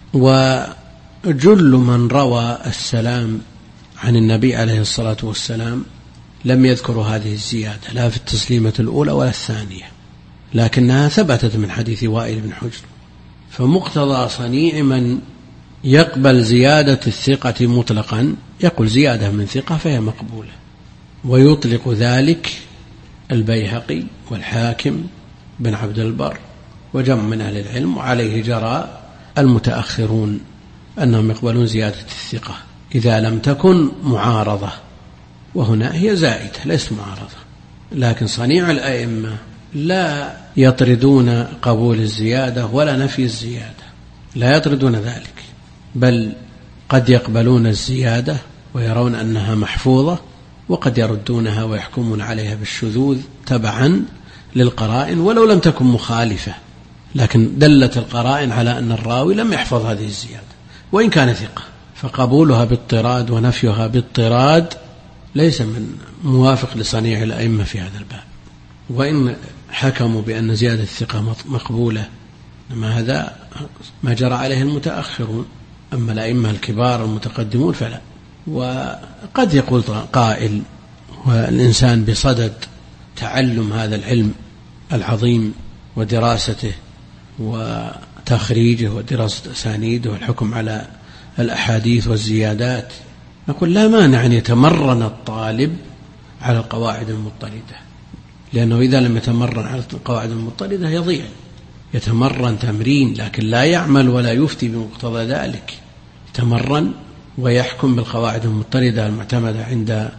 وجل من روى السلام عن النبي عليه الصلاة والسلام لم يذكروا هذه الزيادة، لا في التسليمة الأولى ولا الثانية، لكنها ثبتت من حديث وائل بن حجر. فمقتضى صنيع من يقبل زيادة الثقة مطلقا يقول زيادة من ثقة فهي مقبولة، ويطلق ذلك البيهقي والحاكم بن عبد البر وجمع من أهل العلم، وعليه جرى المتأخرون أنهم يقبلون زيادة الثقة إذا لم تكن معارضة، وهنا هي زائدة ليست معارضة. لكن صنيع الأئمة لا يطردون قبول الزيادة ولا نفي الزيادة، لا يطردون ذلك، بل قد يقبلون الزيادة ويرون أنها محفوظة، وقد يردونها ويحكمون عليها بالشذوذ تبعا للقرائن ولو لم تكن مخالفة، لكن دلت القرائن على أن الراوي لم يحفظ هذه الزيادة وإن كان ثقة، فقبولها باضطراد ونفيها باضطراد ليس من موافق لصنيع الأئمة في هذا الباب. وإن حكموا بأن زيادة الثقة مقبولة، ما هذا ما جرى عليه المتأخرون، أما الأئمة الكبار المتقدمون فلا. وقد يقول قائل: والإنسان بصدد تعلم هذا العلم العظيم ودراسته وتخريجه ودراسة أسانيده والحكم على الأحاديث والزيادات، نقول لا مانع أن يتمرن الطالب على القواعد المضطردة، لأنه إذا لم يتمرن على القواعد المضطردة يضيع. يتمرن تمرين لكن لا يعمل ولا يفتي بمقتضى ذلك، يتمرن ويحكم بالقواعد المضطردة المعتمدة عند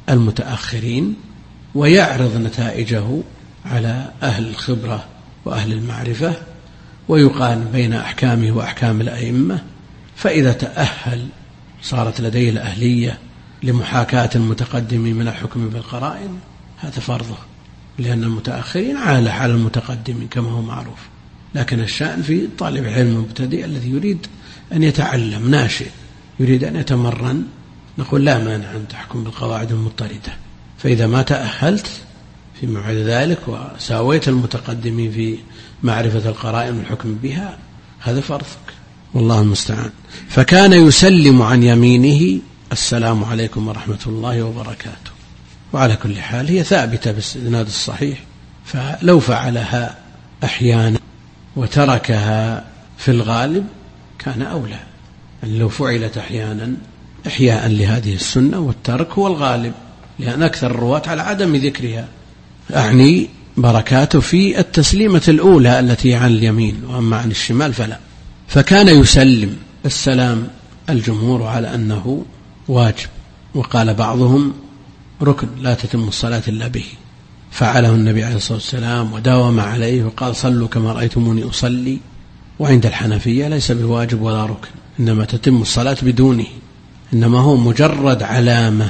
المتأخرين ويعرض نتائجه على أهل الخبرة وأهل المعرفة ويقارن بين أحكامه وأحكام الأئمة، فإذا تأهل صارت لديه الأهلية لمحاكاة المتقدمين من الحكم بالقرائن، هذا فرضه، لأن المتأخرين على المتقدمين كما هو معروف. لكن الشأن في طالب العلم المبتدئ الذي يريد أن يتعلم، ناشئ يريد أن يتمرن، نقول لا مانع أن تحكم بالقواعد المضطردة، فإذا ما تأهلت فيما بعد ذلك وساويت المتقدمين في معرفة القرائن والحكم بها، هذا فرضك، والله المستعان. فكان يسلم عن يمينه السلام عليكم ورحمة الله وبركاته. وعلى كل حال هي ثابتة بالإسناد الصحيح، فلو فعلها أحيانا وتركها في الغالب كان أولى، يعني لو فعلت أحيانا إحياء لهذه السنة والترك هو الغالب، لأن أكثر الرواة على عدم ذكرها، أعني بركاته في التسليمة الأولى التي عن اليمين، وأما عن الشمال فلا. فكان يسلم السلام الجمهور على أنه واجب، وقال بعضهم ركن لا تتم الصلاة إلا به، فعله النبي عليه الصلاة والسلام وداوم عليه وقال صلوا كما رأيتموني أصلي. وعند الحنفية ليس بواجب ولا ركن، إنما تتم الصلاة بدونه، إنما هو مجرد علامة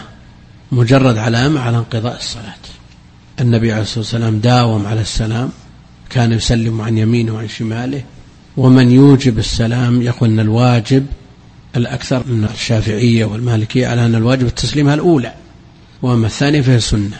على انقضاء الصلاة. النبي عليه الصلاة والسلام داوم على السلام، كان يسلم عن يمينه وعن شماله. ومن يوجب السلام يقول أن الواجب الأكثر من الشافعية والمالكية على أن الواجب التسليمة الأولى، وأما الثانية فهي سنة.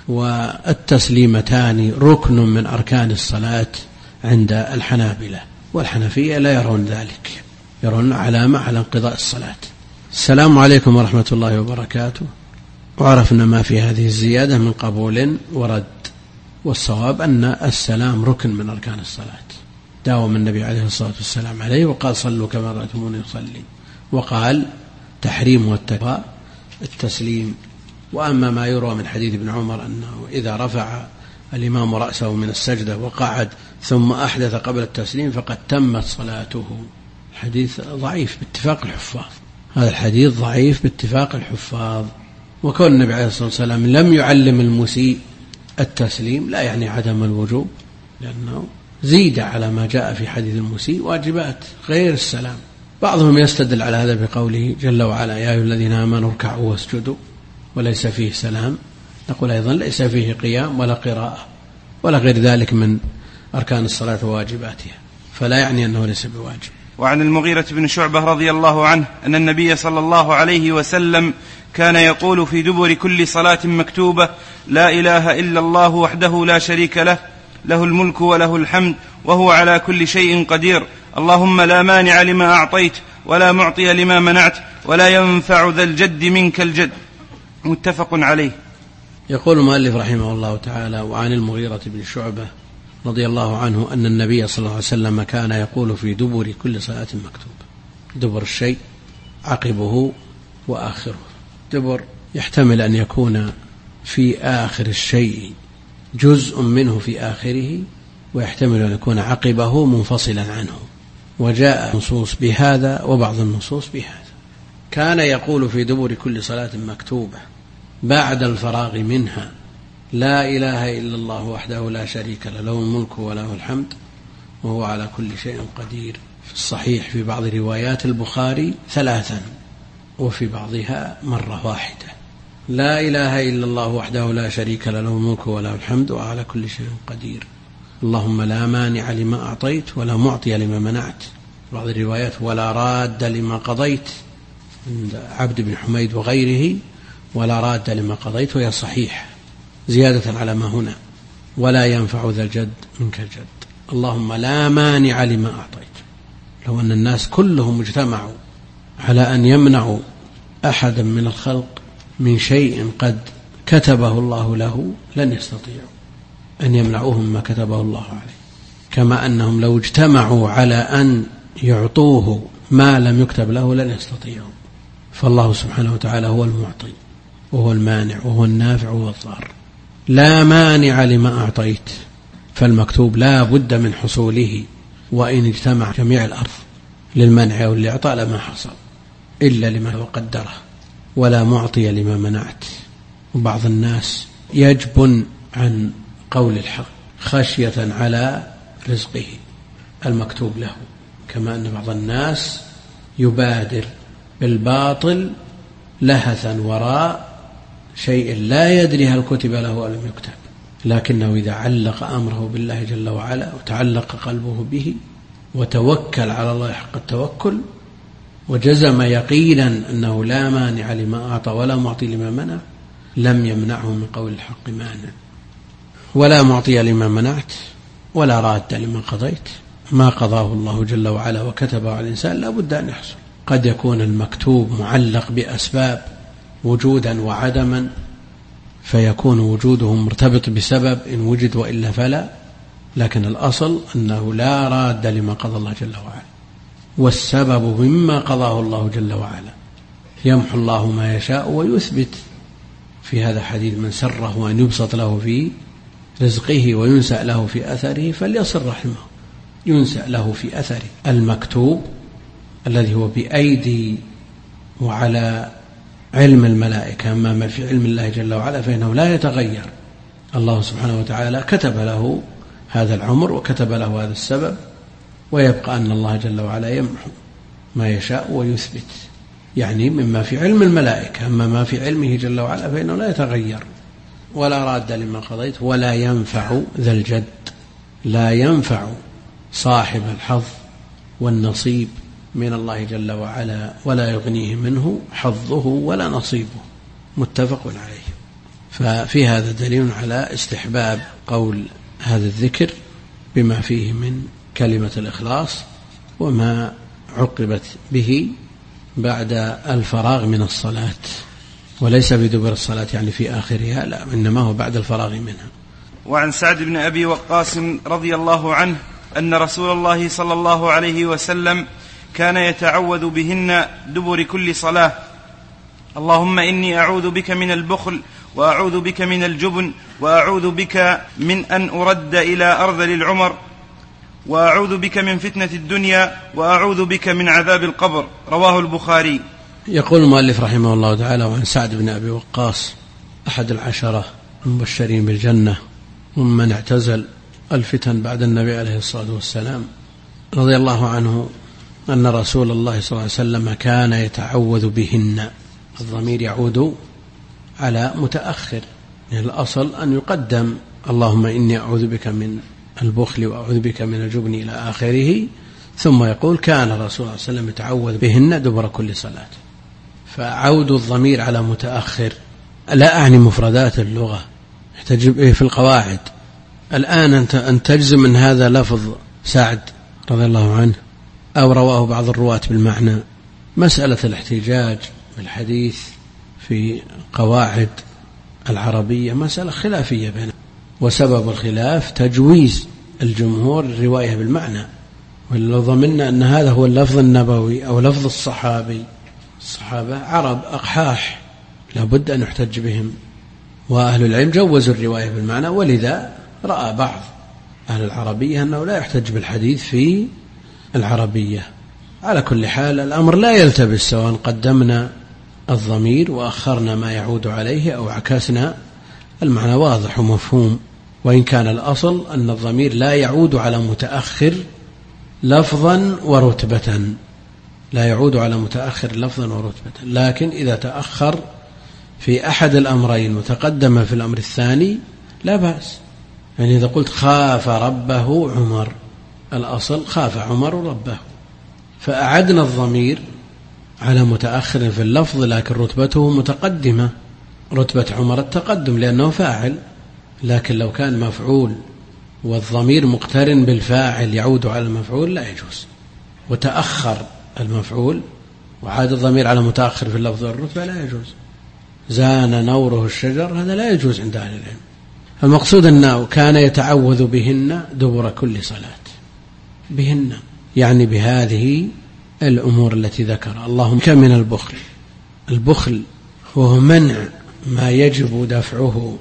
والتسليمتان ركن من أركان الصلاة عند الحنابلة، والحنفية لا يرون ذلك، يرون علامة على انقضاء الصلاة. السلام عليكم ورحمة الله وبركاته، وعرفنا ما في هذه الزيادة من قبول ورد، والصواب أن السلام ركن من أركان الصلاة، داوم النبي عليه الصلاة والسلام عليه وقال صلوا كما رأيتموني أصلي، وقال تحريم والتقوى التسليم. وأما ما يروى من حديث ابن عمر أنه إذا رفع الإمام رأسه من السجدة وقعد ثم أحدث قبل التسليم فقد تمت صلاته، حديث ضعيف باتفاق الحفاظ، هذا الحديث ضعيف باتفاق الحفاظ. وكون النبي عليه الصلاة والسلام لم يعلم المسيء التسليم لا يعني عدم الوجوب، لأنه زيد على ما جاء في حديث المسيء واجبات غير السلام. بعضهم يستدل على هذا بقوله جل وعلا يا أيها الذين آمنوا اركعوا واسجدوا، وليس فيه سلام. نقول أيضا ليس فيه قيام ولا قراءة ولا غير ذلك من أركان الصلاة وواجباتها، فلا يعني أنه ليس بواجب. وعن المغيرة بن شعبة رضي الله عنه أن النبي صلى الله عليه وسلم كان يقول في دبر كل صلاة مكتوبة لا إله إلا الله وحده لا شريك له، له الملك وله الحمد وهو على كل شيء قدير، اللهم لا مانع لما أعطيت ولا معطي لما منعت ولا ينفع ذا الجد منك الجد، متفق عليه. يقول المؤلف رحمه الله تعالى وعن المغيرة بن شعبة رضي الله عنه أن النبي صلى الله عليه وسلم كان يقول في دبر كل صلاة مكتوبة. دبر الشيء عقبه وآخره، دبر يحتمل أن يكون في آخر الشيء جزء منه في آخره، ويحتمل أن يكون عقبه منفصلا عنه، وجاء نصوص بهذا وبعض النصوص بهذا. كان يقول في دبر كل صلاة مكتوبة بعد الفراغ منها لا إله إلا الله وحده لا شريك له، له الملك وله الحمد وهو على كل شيء قدير. في الصحيح في بعض روايات البخاري 3 وفي بعضها مرة واحدة، لا إله إلا الله وحده لا شريك له، له الملك وله الحمد وهو على كل شيء قدير، اللهم لا مانع لما أعطيت ولا معطي لما منعت. بعض الروايات ولا راد لما قضيت عند عبد بن حميد وغيره، ولا راد لما قضيت، وهي صحيح زيادة على ما هنا، ولا ينفع ذا الجد منك الجد، اللهم لا مانع لما أعطيت. لو أن الناس كلهم اجتمعوا على أن يمنعوا أحدا من الخلق من شيء قد كتبه الله له لن يستطيعوا أن يمنعوهم ما كتبه الله عليه، كما أنهم لو اجتمعوا على أن يعطوه ما لم يكتب له لن يستطيعوا. فالله سبحانه وتعالى هو المعطي وهو المانع وهو النافع وهو الضار، لا مانع لما أعطيت، فالمكتوب لا بد من حصوله، وإن اجتمع جميع الأرض للمنع أو للإعطاء لما حصل إلا لما قدره، ولا معطي لما منعت وبعض الناس يجبن عن قول الحق خشية على رزقه المكتوب له، كما أن بعض الناس يبادر بالباطل لهثا وراء شيء لا يدري هل كتب له أو لم يكتب، لكنه إذا علق أمره بالله جل وعلا وتعلق قلبه به وتوكل على الله حق التوكل وجزم يقينا أنه لا مانع لما أعطى ولا معطي لما منع، لم يمنعه من قول الحق مانع، ولا معطي لما منعت ولا راد لما قضيت. ما قضاه الله جل وعلا وكتبه على الإنسان لا بد أن يحصل. قد يكون المكتوب معلق بأسباب وجودا وعدما، فيكون وجوده مرتبط بسبب إن وجد وإلا فلا، لكن الأصل أنه لا راد لما قضى الله جل وعلا، والسبب مما قضاه الله جل وعلا. يمحو الله ما يشاء ويثبت. في هذا حديث: من سره أن يبسط له في رزقه وينسأ له في أثره فليصل رحمه. ينسأ له في أثره المكتوب الذي هو بأيدي وعلى علم الملائكة، أما ما في علم الله جل وعلا فإنه لا يتغير. الله سبحانه وتعالى كتب له هذا العمر وكتب له هذا السبب، ويبقى أن الله جل وعلا يمحو ما يشاء ويثبت، يعني مما في علم الملائكة. أما ما في علمه جل وعلا فإنه لا يتغير ولا راد لما قضيت. ولا ينفع ذا الجد، لا ينفع صاحب الحظ والنصيب من الله جل وعلا ولا يغنيه منه حظه ولا نصيبه. متفق عليه. ففي هذا دليل على استحباب قول هذا الذكر بما فيه من كلمة الإخلاص وما عقبت به بعد الفراغ من الصلاة، وليس بدبر الصلاة يعني في آخرها، لا، إنما هو بعد الفراغ منها. وعن سعد بن أبي وقاص رضي الله عنه أن رسول الله صلى الله عليه وسلم كان يتعوذ بهن دبر كل صلاة: اللهم إني أعوذ بك من البخل، وأعوذ بك من الجبن، وأعوذ بك من أن أرد إلى أرذل العمر، وأعوذ بك من فتنة الدنيا، وأعوذ بك من عذاب القبر. رواه البخاري. يقول المؤلف رحمه الله تعالى: وعن سعد بن أبي وقاص أحد العشرة المبشرين بالجنة ومن اعتزل الفتن بعد النبي عليه الصلاة والسلام، رضي الله عنه، أن رسول الله صلى الله عليه وسلم كان يتعوذ بهن. الضمير يعود على متأخر، يعني الأصل أن يقدم: اللهم إني أعوذ بك من البخل وأعوذ بك من الجبن إلى آخره، ثم يقول كان الرسول صلى الله عليه وسلم يتعوذ بهن دبر كل صلاة. فعود الضمير على متأخر لا أعني مفردات اللغة، يحتاج في القواعد. الآن أن تجزم من هذا لفظ سعد رضي الله عنه أو رواه بعض الرواة بالمعنى. مسألة الاحتجاج بالحديث في قواعد العربية مسألة خلافية بينهم، وسبب الخلاف تجويز الجمهور الرواية بالمعنى. ولو ضمننا أن هذا هو اللفظ النبوي أو لفظ الصحابي، الصحابة عرب أقحاح لابد أن يحتج بهم، وأهل العلم جوزوا الرواية بالمعنى، ولذا رأى بعض أهل العربية أنه لا يحتج بالحديث في العربية. على كل حال الأمر لا يلتبس، سواء قدمنا الضمير وأخرنا ما يعود عليه أو عكسنا، المعنى واضح ومفهوم. وإن كان الأصل أن الضمير لا يعود على متأخر لفظا ورتبة، لا يعود على متأخر لفظا ورتبة، لكن إذا تأخر في أحد الأمرين وتقدم في الأمر الثاني لا بأس. يعني إذا قلت خاف ربه عمر، الأصل خاف عمر ربه، فأعدنا الضمير على متأخر في اللفظ لكن رتبته متقدمة، رتبة عمر التقدم لأنه فاعل. لكن لو كان مفعول والضمير مقترن بالفاعل يعود على المفعول لا يجوز، وتأخر المفعول وعاد الضمير على متأخر في اللفظ والرتبة لا يجوز. زان نوره الشجر، هذا لا يجوز عند أهل العلم. المقصود أنه كان يتعوذ بهن دبر كل صلاة، بهن يعني بهذه الأمور التي ذكر. اللهم بك من البخل. البخل هو منع ما يجب دفعه،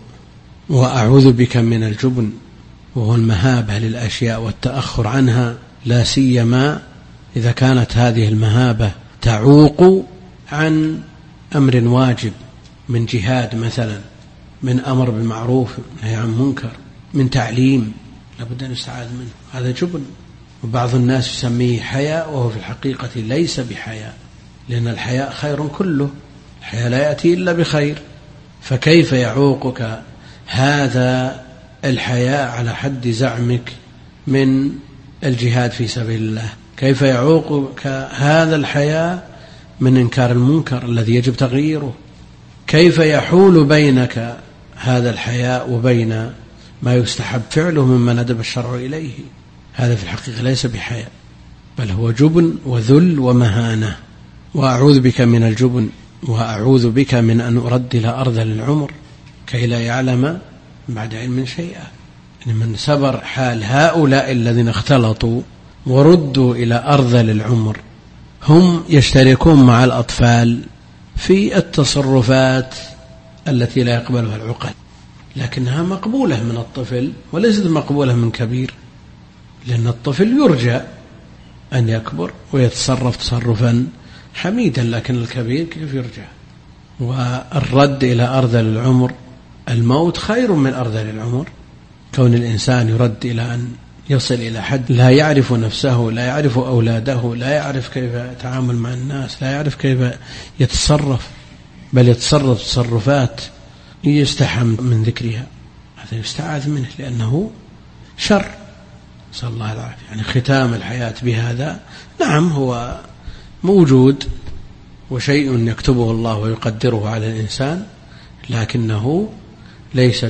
وأعوذ بك من الجبن وهو المهابة للأشياء والتأخر عنها، لا سيما إذا كانت هذه المهابة تعوق عن أمر واجب من جهاد مثلا من أمر بالمعروف نهي عن منكر، من تعليم، لابد أن يستعاذ منه. هذا جبن، وبعض الناس يسميه حياء وهو في الحقيقة ليس بحياء، لأن الحياء خير كله، الحياء لا يأتي إلا بخير. فكيف يعوقك هذا الحياء على حد زعمك من الجهاد في سبيل الله؟ كيف يعوقك هذا الحياء من إنكار المنكر الذي يجب تغييره؟ كيف يحول بينك هذا الحياء وبين ما يستحب فعله مما ندب الشرع إليه؟ هذا في الحقيقة ليس بحياء، بل هو جبن وذل ومهانة. وأعوذ بك من الجبن، وأعوذ بك من أن أرد إلى أرذل العمر كي لا يعلم بعد علم شيئا. من سبر حال هؤلاء الذين اختلطوا وردوا إلى أرذل العمر، هم يشتركون مع الأطفال في التصرفات التي لا يقبلها العقل، لكنها مقبولة من الطفل وليست مقبولة من كبير، لأن الطفل يرجى أن يكبر ويتصرف تصرفا حميدا، لكن الكبير كيف يرجع؟ والرد إلى أرذل العمر، الموت خير من أرذل العمر. كون الإنسان يرد إلى أن يصل إلى حد لا يعرف نفسه، لا يعرف أولاده، لا يعرف كيف يتعامل مع الناس، لا يعرف كيف يتصرف، بل يتصرف تصرفات يستحم من ذكرها، هذا يستعاذ منه لأنه شر، نسأل الله العافية. يعني ختام الحياة بهذا نعم هو موجود وشيء يكتبه الله ويقدره على الإنسان، لكنه ليس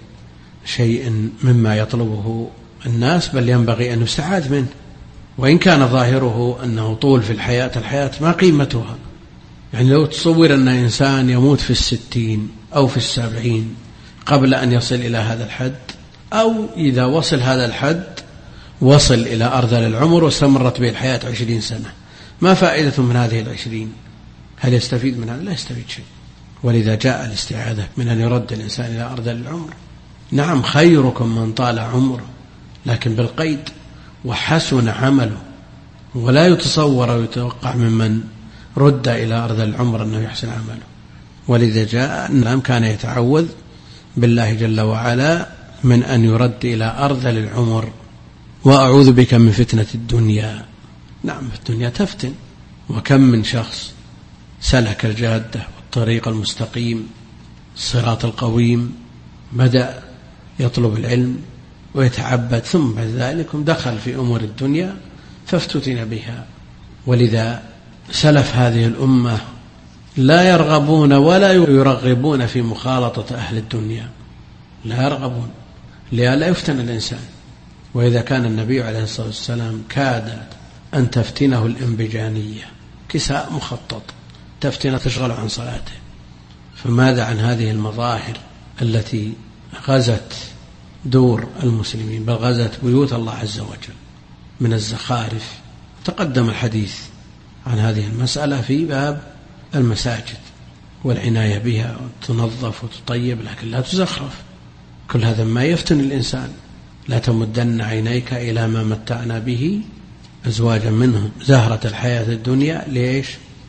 بشيء مما يطلبه الناس، بل ينبغي أن يستعاذ منه. وإن كان ظاهره أنه طول في الحياة ما قيمتها. يعني لو تصور أن إنسان يموت في 60 أو في 70 قبل أن يصل إلى هذا الحد، أو إذا وصل هذا الحد وصل إلى أرذل العمر واستمرت به الحياة 20 سنة، ما فائدة من هذه 20؟ هل يستفيد من هذا؟ لا يستفيد شيء. ولذا جاء الاستعاذة من أن يرد الإنسان إلى أرذل العمر. نعم خيركم من طال عمره، لكن بالقيد وحسن عمله، ولا يتصور ويتوقع ممن رد إلى أرذل العمر أنه يحسن عمله. ولذا جاء أن كان يتعوذ بالله جل وعلا من أن يرد إلى أرذل العمر. وأعوذ بك من فتنة الدنيا. نعم الدنيا تفتن، وكم من شخص سلك الجادة والطريق المستقيم الصراط القويم، بدأ يطلب العلم ويتعبد، ثم بعد ذلك دخل في أمور الدنيا فافتتن بها. ولذا سلف هذه الأمة لا يرغبون ولا يرغبون في مخالطة أهل الدنيا، لا يرغبون لئلا يفتن الإنسان. وإذا كان النبي عليه الصلاة والسلام كادت أن تفتنه الإنبجانية، كساء مخطط، تفتنه تشغل عن صلاته، فماذا عن هذه المظاهر التي غزت دور المسلمين، بل غزت بيوت الله عز وجل من الزخارف. تقدم الحديث عن هذه المسألة في باب المساجد والعناية بها، تنظف وتطيب لكن لا تزخرف. كل هذا ما يفتن الإنسان. لا تمدن عينيك إلى ما متعنا به أزواجا منهم زهرة الحياة الدنيا، ليش؟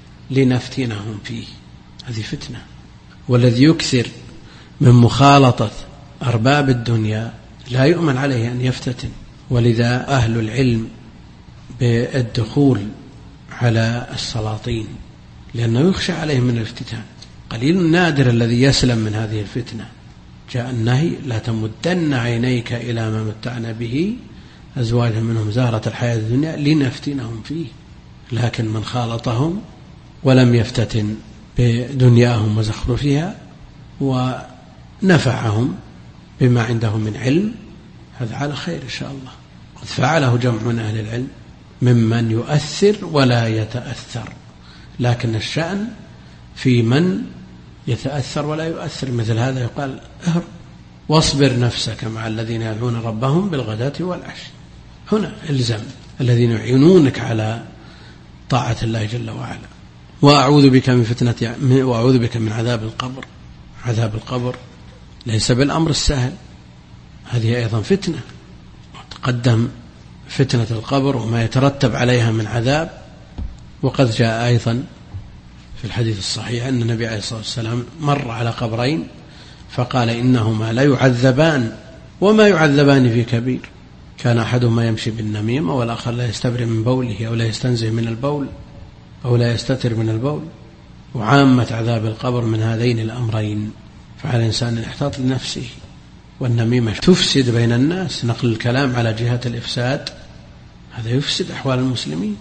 لنفتنهم فيه. هذه فتنة. والذي يكثر من مخالطة أرباب الدنيا لا يؤمن عليه أن يفتتن. ولذا أهل العلم بالدخول على السلاطين، لأنه يخشى عليهم من الافتتان. قليل نادر الذي يسلم من هذه الفتنة. جاء النهي: لا تمدن عينيك إلى ما متعنا به أزواجا منهم زهرة الحياة الدنيا لنفتنهم فيه. لكن من خالطهم ولم يفتتن بدنياهم وزخرفها ونفعهم بما عندهم من علم، هذا على خير إن شاء الله. قد فعله جمع من أهل العلم ممن يؤثر ولا يتأثر، لكن الشأن في من يتأثر ولا يؤثر. مثل هذا يقال: اهرب واصبر نفسك مع الذين يدعون ربهم بالغداة والعشي. هنا الزم الذين يعينونك على طاعة الله جل وعلا. وأعوذ بك من فتنة، وأعوذ بك من عذاب القبر. عذاب القبر ليس بالأمر السهل، هذه أيضا فتنة. تقدم فتنة القبر وما يترتب عليها من عذاب. وقد جاء أيضا في الحديث الصحيح أن النبي عليه الصلاة والسلام مر على قبرين فقال إنهما لا يعذبان وما يعذبان في كبير. كان أحدهما يمشي بالنميمة والآخر لا يستبرئ من بوله أو لا يستنزه من البول أو لا يستتر من البول. وعامة عذاب القبر من هذين الأمرين، فعلى الإنسان الاحتاط لنفسه. والنميمة تفسد بين الناس، نقل الكلام على جهة الإفساد هذا يفسد أحوال المسلمين.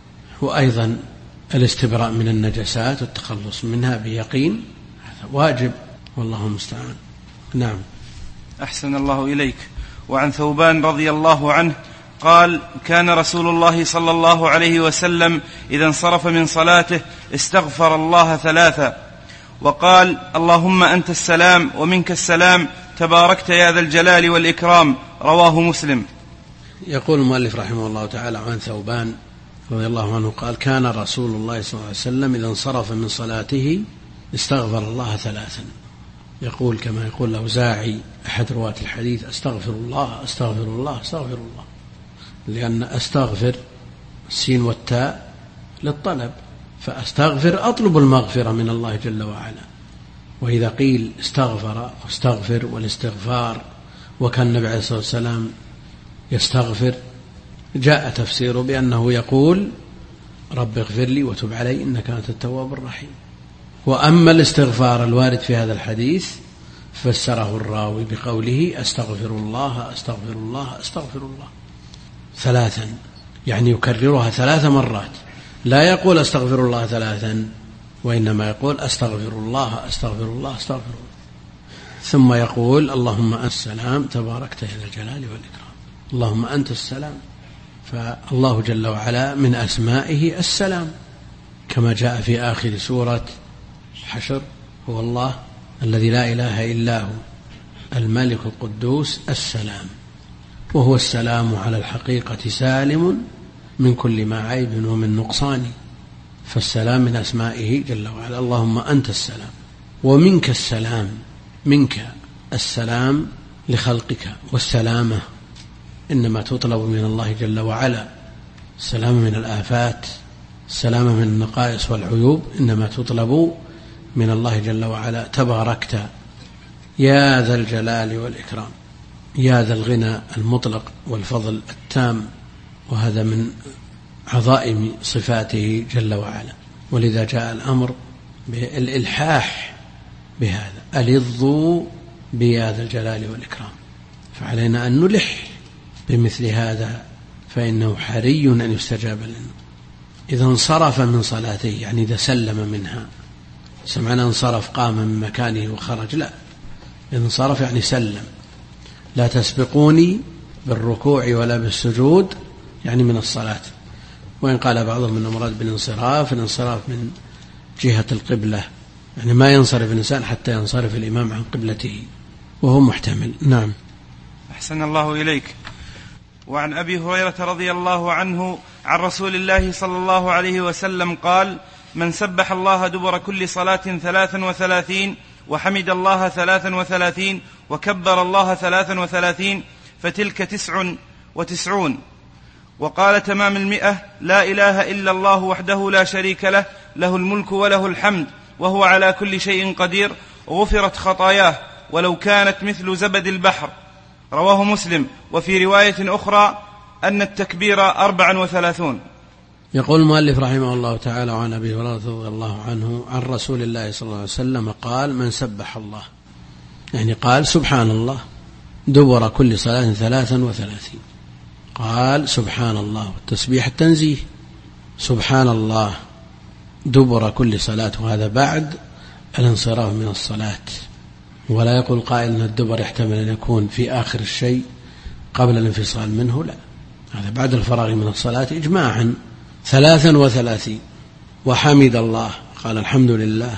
وأيضا الاستبراء من النجاسات والتخلص منها بيقين هذا واجب، والله المستعان. نعم. أحسن الله إليك. وعن ثوبان رضي الله عنه قال: كان رسول الله صلى الله عليه وسلم إذا انصرف من صلاته استغفر الله 3 وقال: اللهم أنت السلام ومنك السلام تباركت يا ذا الجلال والإكرام. رواه مسلم. يقول المؤلف رحمه الله تعالى عن ثوبان رضي الله عنه قال: كان رسول الله صلى الله عليه وسلم إذا انصرف من صلاته استغفر الله 3. يقول كما يقول الأوزاعي أحد رواة الحديث: أستغفر الله أستغفر الله أستغفر الله، لأن أستغفر السين والتاء للطلب، فأستغفر أطلب المغفرة من الله جل وعلا. وإذا قيل استغفر واستغفر والاستغفار وكان النبي عليه الصلاة والسلام يستغفر، جاء تفسيره بأنه يقول: رب اغفر لي وتب علي إنك أنت التواب الرحيم. وأما الاستغفار الوارد في هذا الحديث فسره الراوي بقوله: أستغفر الله أستغفر الله أستغفر الله 3، يعني يكررها 3 مرات، لا يقول أستغفر الله 3، وإنما يقول أستغفر الله أستغفر الله أستغفر الله، ثم يقول: اللهم أنت السلام تباركت يا ذا الجلال والإكرام. اللهم أنت السلام، فالله جل وعلا من أسمائه السلام، كما جاء في آخر سورة حشر: هو الله الذي لا إله إلا هو الملك القدوس السلام. وهو السلام على الحقيقة سالم من كل ما عيب ومن نقصان، فالسلام من أسمائه جل وعلا. اللهم أنت السلام ومنك السلام، منك السلام لخلقك، والسلامة إنما تطلب من الله جل وعلا. السلامة من الآفات، السلامة من النقائص والعيوب إنما تطلب من الله جل وعلا. تباركت يا ذا الجلال والإكرام، يا ذا الغنى المطلق والفضل التام، وهذا من عظائم صفاته جل وعلا. ولذا جاء الأمر بالإلحاح بهذا: ألظوا بيا ذا الجلال والإكرام. فعلينا أن نلح بمثل هذا، فإنه حري أن يستجاب لنا. إذا انصرف من صلاته يعني إذا سلم منها، سمعنا انصرف قام من مكانه وخرج، لا، إذا انصرف يعني سلم. لا تسبقوني بالركوع ولا بالسجود يعني من الصلاة. وإن قال بعضهم من المراد بالانصراف الانصراف من جهة القبلة، يعني ما ينصرف الإنسان حتى ينصرف الإمام عن قبلته، وهو محتمل. نعم. أحسن الله إليك. وعن أبي هريرة رضي الله عنه عن رسول الله صلى الله عليه وسلم قال: من سبح الله دبر كل صلاة 33 وحمد الله 33 وكبر الله 33 فتلك 99. وقال تمام 100: لا إله إلا الله وحده لا شريك له، له الملك وله الحمد وهو على كل شيء قدير، غفرت خطاياه ولو كانت مثل زبد البحر. رواه مسلم. وفي رواية أخرى أن التكبير 34. يقول المؤلف رحمه الله تعالى عن أبي هريرة رضي الله عنه عن رسول الله صلى الله عليه وسلم قال: من سبح الله، يعني قال سبحان الله دبر كل صلاة 33. قال سبحان الله، والتسبيح التنزيه، سبحان الله دبر كل صلاة، وهذا بعد الانصراف من الصلاة. ولا يقول قائل أن الدبر يحتمل أن يكون في آخر الشيء قبل الانفصال منه، لا، هذا بعد الفراغ من الصلاة إجماعا. 33. وحمد الله، قال الحمد لله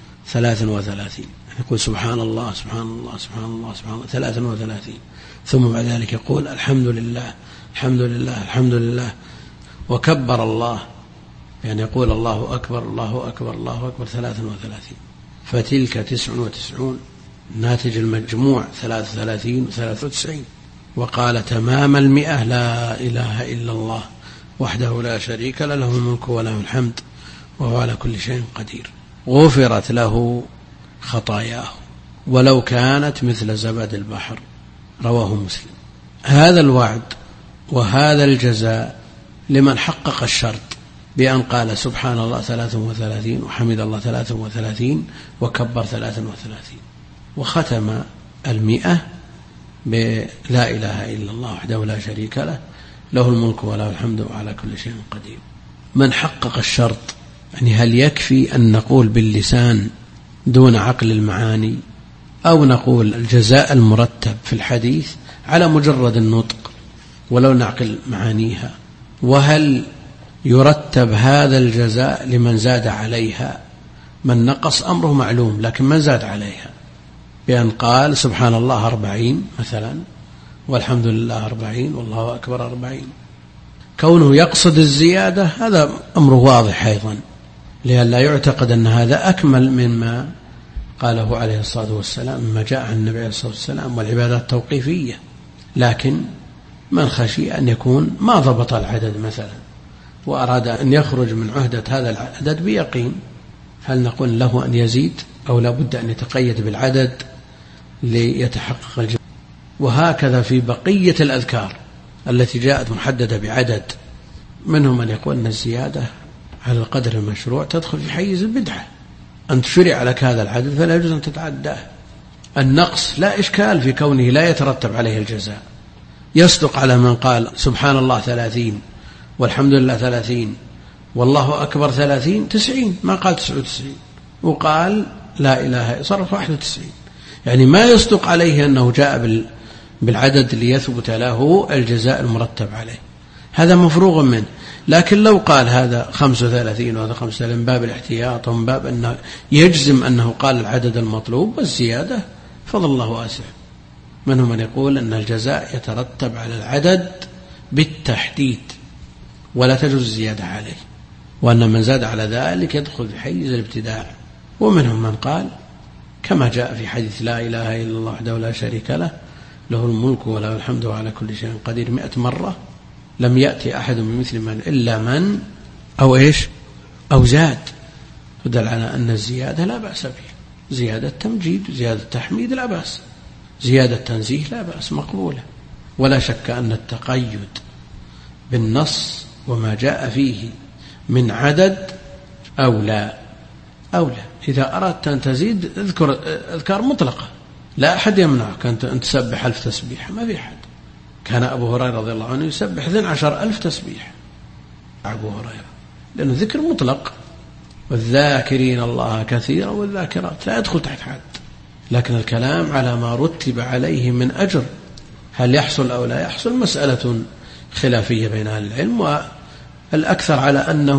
33، يقول سبحان الله سبحان الله سبحان الله سبحان الله 33. ثم بعد ذلك يقول الحمد لله الحمد لله الحمد لله. وكبر الله، يعني يقول الله أكبر الله أكبر الله أكبر 33. فتلك 99، ناتج المجموع 33 و93. وقال تمام 100: لا إله إلا الله وحده لا شريك له، له الملك وله الحمد وهو على كل شيء قدير. غفرت له خطاياه، ولو كانت مثل زبد البحر، رواه مسلم. هذا الوعد وهذا الجزاء لمن حقق الشرط بأن قال سبحان الله 33 وحمد الله 33 وكبر 33 وختم 100 بلا إله إلا الله وحده لا شريك له له الملك وله الحمد وعلى كل شيء قدير. من حقق الشرط، يعني هل يكفي أن نقول باللسان دون عقل المعاني، أو نقول الجزاء المرتب في الحديث على مجرد النطق ولو نعقل معانيها؟ وهل يرتب هذا الجزاء لمن زاد عليها؟ من نقص أمره معلوم، لكن من زاد عليها بأن قال سبحان الله 40 مثلا والحمد لله 40 والله أكبر 40، كونه يقصد الزيادة هذا أمره واضح أيضا، لئلا يعتقد أن هذا أكمل مما قاله عليه الصلاة والسلام، مما جاء عن النبي عليه الصلاة والسلام، والعبادات توقيفية. لكن من خشي أن يكون ما ضبط العدد مثلا وأراد أن يخرج من عهدة هذا العدد بيقين، هل نقول له أن يزيد أو لا بد أن يتقيد بالعدد ليتحقق الجزاء؟ وهكذا في بقية الأذكار التي جاءت محددة بعدد، منهم من يقول أن الزيادة على القدر المشروع تدخل في حيز البدعة، أن تشرع لك هذا العدد فلا يجوز أن تتعداه. النقص لا إشكال في كونه لا يترتب عليه الجزاء، يصدق على من قال سبحان الله 30 والحمد لله 30 والله أكبر 30 90، ما قال 99 وقال لا إله صرف 91، يعني ما يصدق عليه أنه جاء بالعدد ليثبت له الجزاء المرتب عليه، هذا مفروغ منه. لكن لو قال هذا 35 وهذا 35 من باب الاحتياط ومن باب أنه يجزم أنه قال العدد المطلوب والزيادة، فضل الله واسع. منهم من يقول أن الجزاء يترتب على العدد بالتحديد ولا تجوز الزيادة عليه، وأن من زاد على ذلك يدخل في حيز الابتداع. ومنهم من قال كما جاء في حديث لا إله إلا الله وحده لا شريك له له الملك وله الحمد وعلى كل شيء قدير 100 مرة، لم يأتي أحد بمثل من إلا من أو زاد، فدل على أن الزيادة لا بأس بها، زيادة تمجيد زيادة تحميد لا بأس، زيادة تنزيه لا بأس مقبولة. ولا شك أن التقيد بالنص وما جاء فيه من عدد أولى. إذا أردت أن تزيد اذكر أذكار مطلقة، لا أحد يمنعك أن تسبح 1000 تسبيح، ما في أحد. كان أبو هريرة رضي الله عنه يسبح 12,000 تسبيح أبو هريرة، لأنه ذكر مطلق، والذاكرين الله كثيرا والذاكرات لا يدخل تحت حد. لكن الكلام على ما رتب عليه من أجر، هل يحصل أو لا يحصل مسألة خلافية بين أهل العلم، والأكثر على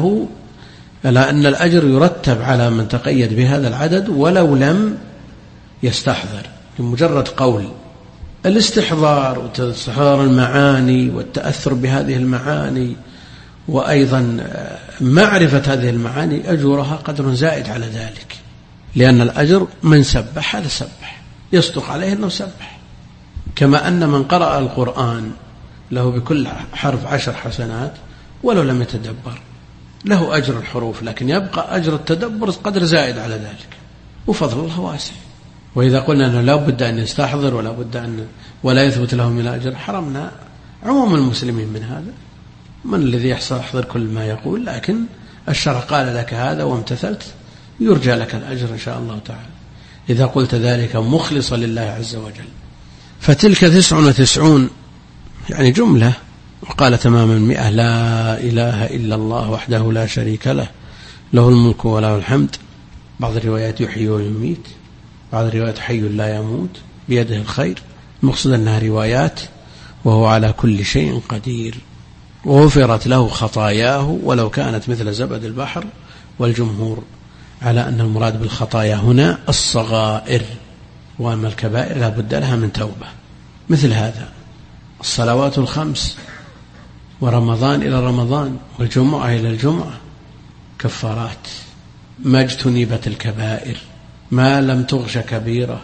أن الأجر يرتب على من تقيد بهذا العدد ولو لم يستحضر، بمجرد قول. الاستحضار واستحضار المعاني والتأثر بهذه المعاني وأيضا معرفة هذه المعاني أجورها قدر زائد على ذلك، لأن الأجر من سبح هذا سبح يصدق عليه أنه سبح، كما أن من قرأ القرآن له بكل حرف 10 حسنات ولو لم يتدبر، له أجر الحروف، لكن يبقى أجر التدبر قدر زائد على ذلك، وفضل الله واسع. وإذا قلنا أنه لا بد أن يستحضر ولا يثبت له من الأجر، حرمنا عموم المسلمين من هذا. من الذي يحضر كل ما يقول؟ لكن الشرع قال لك هذا وامتثلت يرجى لك الأجر إن شاء الله تعالى إذا قلت ذلك مخلصا لله عز وجل. فتلك 99 يعني جملة، وقال تماما 100 لا إله إلا الله وحده لا شريك له له الملك وله الحمد. بعض الروايات يحيي ويميت، بعض الروايات حي لا يموت بيده الخير. المقصود أنها روايات وهو على كل شيء قدير. وغفرت له خطاياه ولو كانت مثل زبد البحر. والجمهور على أن المراد بالخطايا هنا الصغائر، وأما الكبائر لا بد لها من توبة، مثل هذا الصلوات الخمس ورمضان إلى رمضان والجمعة إلى الجمعة كفارات ما اجتنبت الكبائر ما لم تغش كبيرة،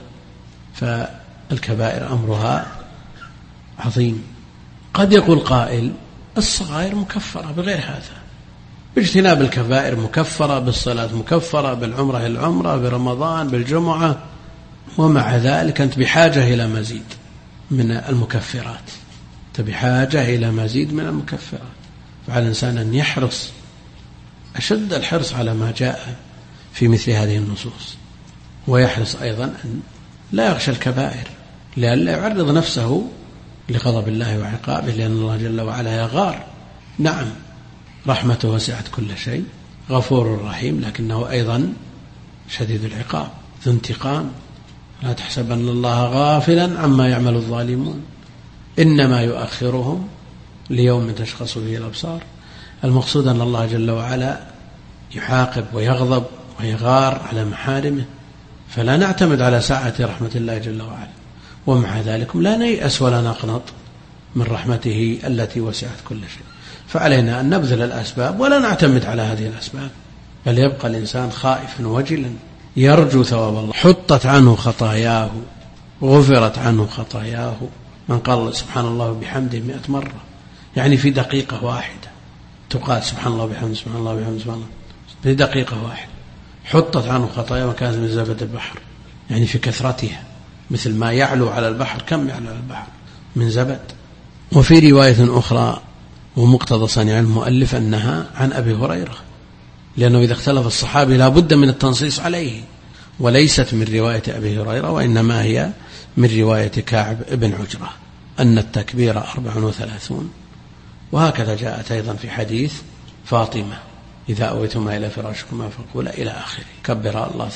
فالكبائر أمرها عظيم. قد يقول قائل الصغائر مكفرة بغير هذا، باجتناب الكبائر مكفرة، بالصلاة مكفرة، بالعمرة العمرة، برمضان، بالجمعة، ومع ذلك أنت بحاجة إلى مزيد من المكفرات، أنت بحاجة إلى مزيد من المكفرات. فعلى الإنسان أن يحرص أشد الحرص على ما جاء في مثل هذه النصوص، ويحرص أيضا أن لا يغشى الكبائر لئلا يعرض نفسه لغضب الله وعقابه، لأن الله جل وعلا يغار. نعم رحمته وسعت كل شيء، غفور رحيم، لكنه أيضا شديد العقاب ذو انتقام. لا تحسبن الله غافلا عما يعمل الظالمون، إنما يؤخرهم ليوم تشخص فيه الأبصار. المقصود أن الله جل وعلا يعاقب ويغضب ويغار على محارمه، فلا نعتمد على سعة رحمة الله جل وعلا، ومع ذلك لا نيأس ولا نقنط من رحمته التي وسعت كل شيء. فعلينا أن نبذل الأسباب ولا نعتمد على هذه الأسباب، بل يبقى الإنسان خائفا وجلا يرجو ثواب الله. حطت عنه خطاياه، غفرت عنه خطاياه. من قال سبحان الله بحمده 100 مرة، يعني في دقيقة واحدة تقال سبحان الله بحمده سبحان الله بحمده سبحان الله، في دقيقة واحدة حطت عنه خطاياه وكانت من زبد البحر، يعني في كثرتها، مثل ما يعلو على البحر. كم يعلو على البحر من زبد. وفي رواية أخرى ومقتضى صنيع المؤلف أنها عن أبي هريرة، لأنه إذا اختلف الصحابي لا بد من التنصيص عليه، وليست من رواية أبي هريرة، وإنما هي من رواية كعب بن عجرة أن التكبير 34. وهكذا جاءت أيضا في حديث فاطمة إذا أويتما إلى فراشكما فقولا إلى آخره، كبر الله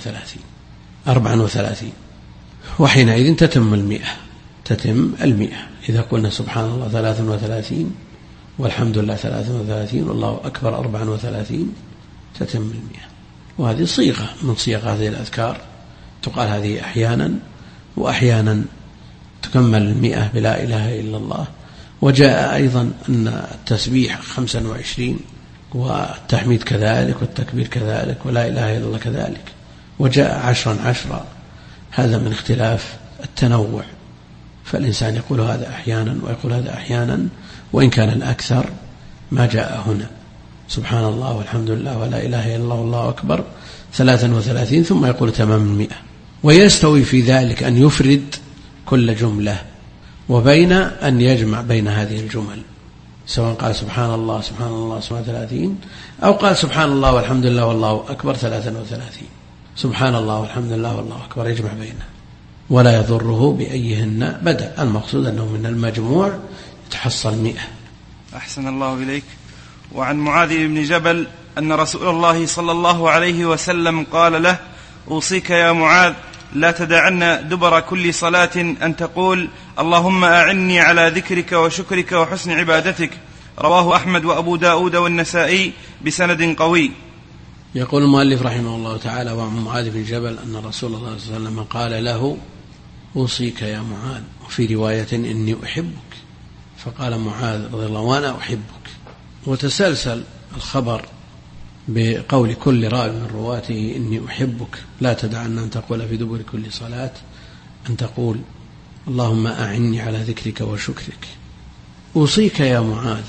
34. وحينئذ تتم 100. إذا قلنا سبحان الله 33 والحمد لله 33 والله أكبر 34 تتم 100. وهذه صيغة من صيغ هذه الأذكار، تقال هذه أحيانا، وأحيانا تكمل 100 بلا إله إلا الله. وجاء أيضا أن التسبيح 25 والتحميد كذلك والتكبير كذلك ولا إله إلا الله كذلك. وجاء 10 هذا من اختلاف التنوع، فالإنسان يقول هذا أحيانا ويقول هذا أحيانا، وإن كان الأكثر ما جاء هنا سبحان الله والحمد لله ولا إله إلا الله والله أكبر 33 ثم يقول تمام 100. ويستوي في ذلك أن يفرد كل جملة وبين أن يجمع بين هذه الجمل، سواء قال سبحان الله سبحان الله 30 أو قال سبحان الله والحمد لله والله أكبر 33. سبحان الله والحمد لله والله أكبر يجمع بينه ولا يضره بأيهن بدأ. المقصود أنه من المجموع يتحصل 100. أحسن الله إليك. وعن معاذ بن جبل أن رسول الله صلى الله عليه وسلم قال له: أوصيك يا معاذ لا تدعن دبر كل صلاة أن تقول اللهم أعني على ذكرك وشكرك وحسن عبادتك. رواه أحمد وأبو داود والنسائي بسند قوي. يقول المؤلف رحمه الله تعالى: وعن معاذ بن جبل أن رسول الله صلى الله عليه وسلم قال له: أوصيك يا معاذ. وفي رواية: إني أحبك. فقال معاذ رضي الله: وأنا أحبك. وتسلسل الخبر بقول كل راوي من رواته: إني أحبك، لا تدعن أن تقول في دبر كل صلاة أن تقول اللهم أعني على ذكرك وشكرك. أوصيك يا معاذ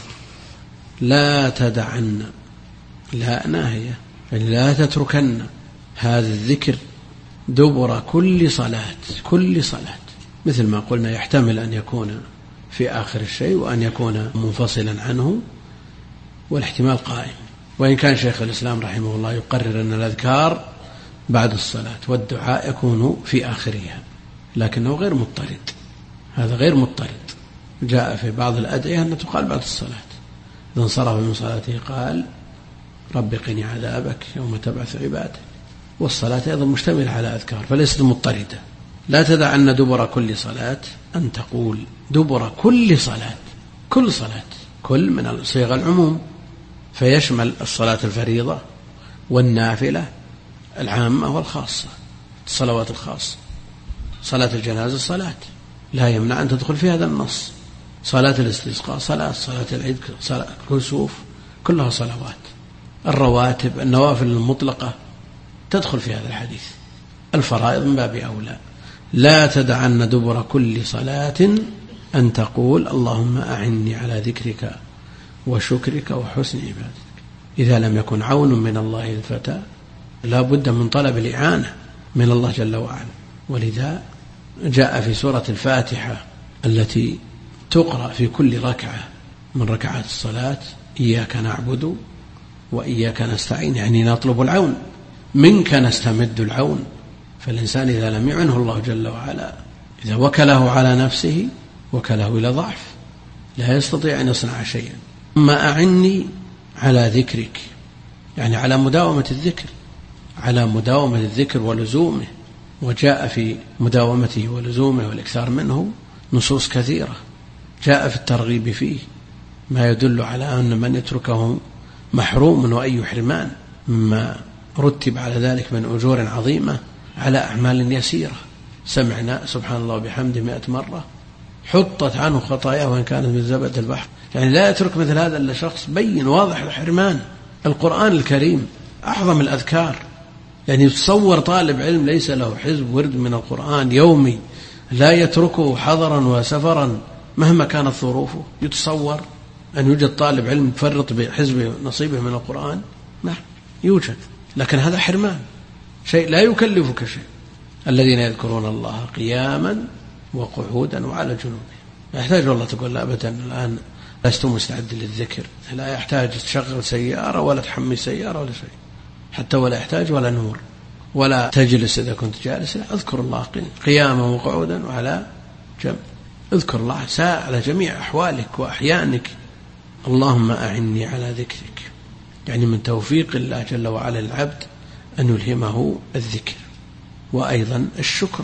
لا تدعن، لا ناهية، لا تتركن هذا الذكر دبر كل صلاة. كل صلاة مثل ما قلنا يحتمل أن يكون في آخر الشيء وأن يكون منفصلا عنه، والاحتمال قائم. وإن كان شيخ الإسلام رحمه الله يقرر أن الأذكار بعد الصلاة والدعاء يكون في آخرها، لكنه غير مضطرد. هذا غير مضطرد. جاء في بعض الأدعية أن تقال بعد الصلاة. إذا انصرف من صلاته قال رب قني عذابك يوم تبعث عبادك. والصلاة أيضا مشتملة على أذكار فليست مضطردة. لا تدعن دبر كل صلاة أن تقول دبر كل صلاة. كل صلاة، كل من صيغ العموم، فيشمل الصلاة الفريضة والنافلة العامة والخاصة، الصلوات الخاصة. صلاة الجنازة صلاة لا يمنع أن تدخل في هذا النص. صلاة الاستسقاء صلاة العيد صلاة، كسوف، كلها صلوات. الرواتب، النوافل المطلقة تدخل في هذا الحديث. الفرائض من باب أولى. لا تدعن دبر كل صلاة أن تقول اللهم أعني على ذكرك وشكرك وحسن عبادتك. إذا لم يكن عون من الله الفتى لا بد من طلب الإعانة من الله جل وعلا، ولذا جاء في سورة الفاتحة التي تقرأ في كل ركعة من ركعات الصلاة: إياك نعبد وإياك نستعين، يعني نطلب العون، منك نستمد العون. فالإنسان إذا لم يعنه الله جل وعلا، إذا وكله على نفسه وكله إلى ضعف، لا يستطيع أن يصنع شيئا. أما أعني على ذكرك، يعني على مداومة الذكر، على مداومة الذكر ولزومه. وجاء في مداومته ولزومه والإكثار منه نصوص كثيرة، جاء في الترغيب فيه ما يدل على أن من يتركه محروم، وأي حرمان، مما رتب على ذلك من أجور عظيمة على أعمال يسيرة. سمعنا سبحان الله وبحمده 100 مرة حطت عنه خطاياه وإن كانت من زبد البحر. يعني لا يترك مثل هذا إلا شخص بين واضح الحرمان. القرآن الكريم أعظم الأذكار، يعني يتصور طالب علم ليس له حزب ورد من القرآن يومي لا يتركه حضرا وسفرا مهما كانت ظروفه؟ يتصور أن يوجد طالب علم يفرط بحزب نصيبه من القرآن؟ نعم يوجد، لكن هذا حرمان، شيء لا يكلفك شيء. الذين يذكرون الله قياما وقعودا وعلى جنوبهم. لا يحتاج والله تقول لا أبدا الآن لست مستعد للذكر، لا يحتاج تشغل سيارة ولا تحمي سيارة ولا شيء، حتى ولا يحتاج ولا نور، ولا تجلس إذا كنت جالس، اذكر الله قياما وقعودا وعلى جنب. اذكر الله ساعة على جميع أحوالك وأحيانك. اللهم أعني على ذكرك، يعني من توفيق الله جل وعلا للعبد أن يلهمه الذكر. وأيضا الشكر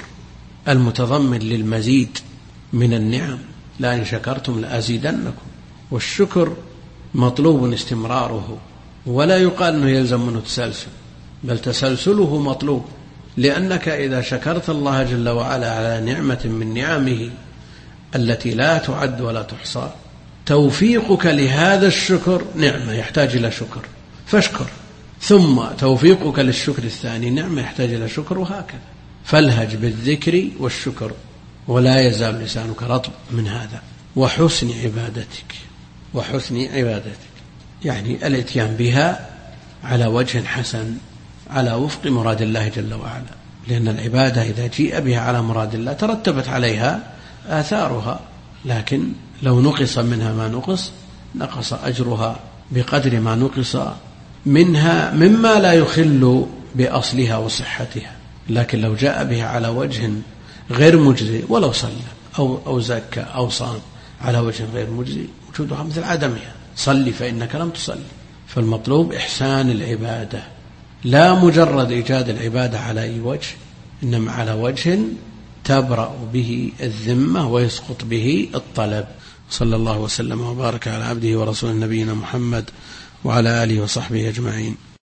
المتضمن للمزيد من النعم: لئن شكرتم لأزيدنكم. والشكر مطلوب استمراره، ولا يقال أنه يلزم منه تسلسل، بل تسلسله مطلوب، لأنك إذا شكرت الله جل وعلا على نعمة من نعمه التي لا تعد ولا تحصى، توفيقك لهذا الشكر نعمة يحتاج إلى شكر فاشكر، ثم توفيقك للشكر الثاني نعمة يحتاج إلى شكر، وهكذا. فالهج بالذكر والشكر، ولا يزال لسانك رطب من هذا. وحسن عبادتك، وحسن عبادتك يعني الاتيان بها على وجه حسن على وفق مراد الله جل وعلا، لأن العبادة إذا جيء بها على مراد الله ترتبت عليها آثارها، لكن لو نقص منها ما نقص أجرها بقدر ما نقص منها مما لا يخل بأصلها وصحتها. لكن لو جاء بها على وجه غير مجزي، ولو صلى أو زكى أو صام على وجه غير مجزي، وجودها مثل عدمها. صلي فإنك لم تصلي. فالمطلوب إحسان العبادة، لا مجرد إيجاد العبادة على أي وجه، إنما على وجه تبرأ به الذمة ويسقط به الطلب. صلى الله وسلم وبارك على عبده ورسوله نبينا محمد وعلى آله وصحبه أجمعين.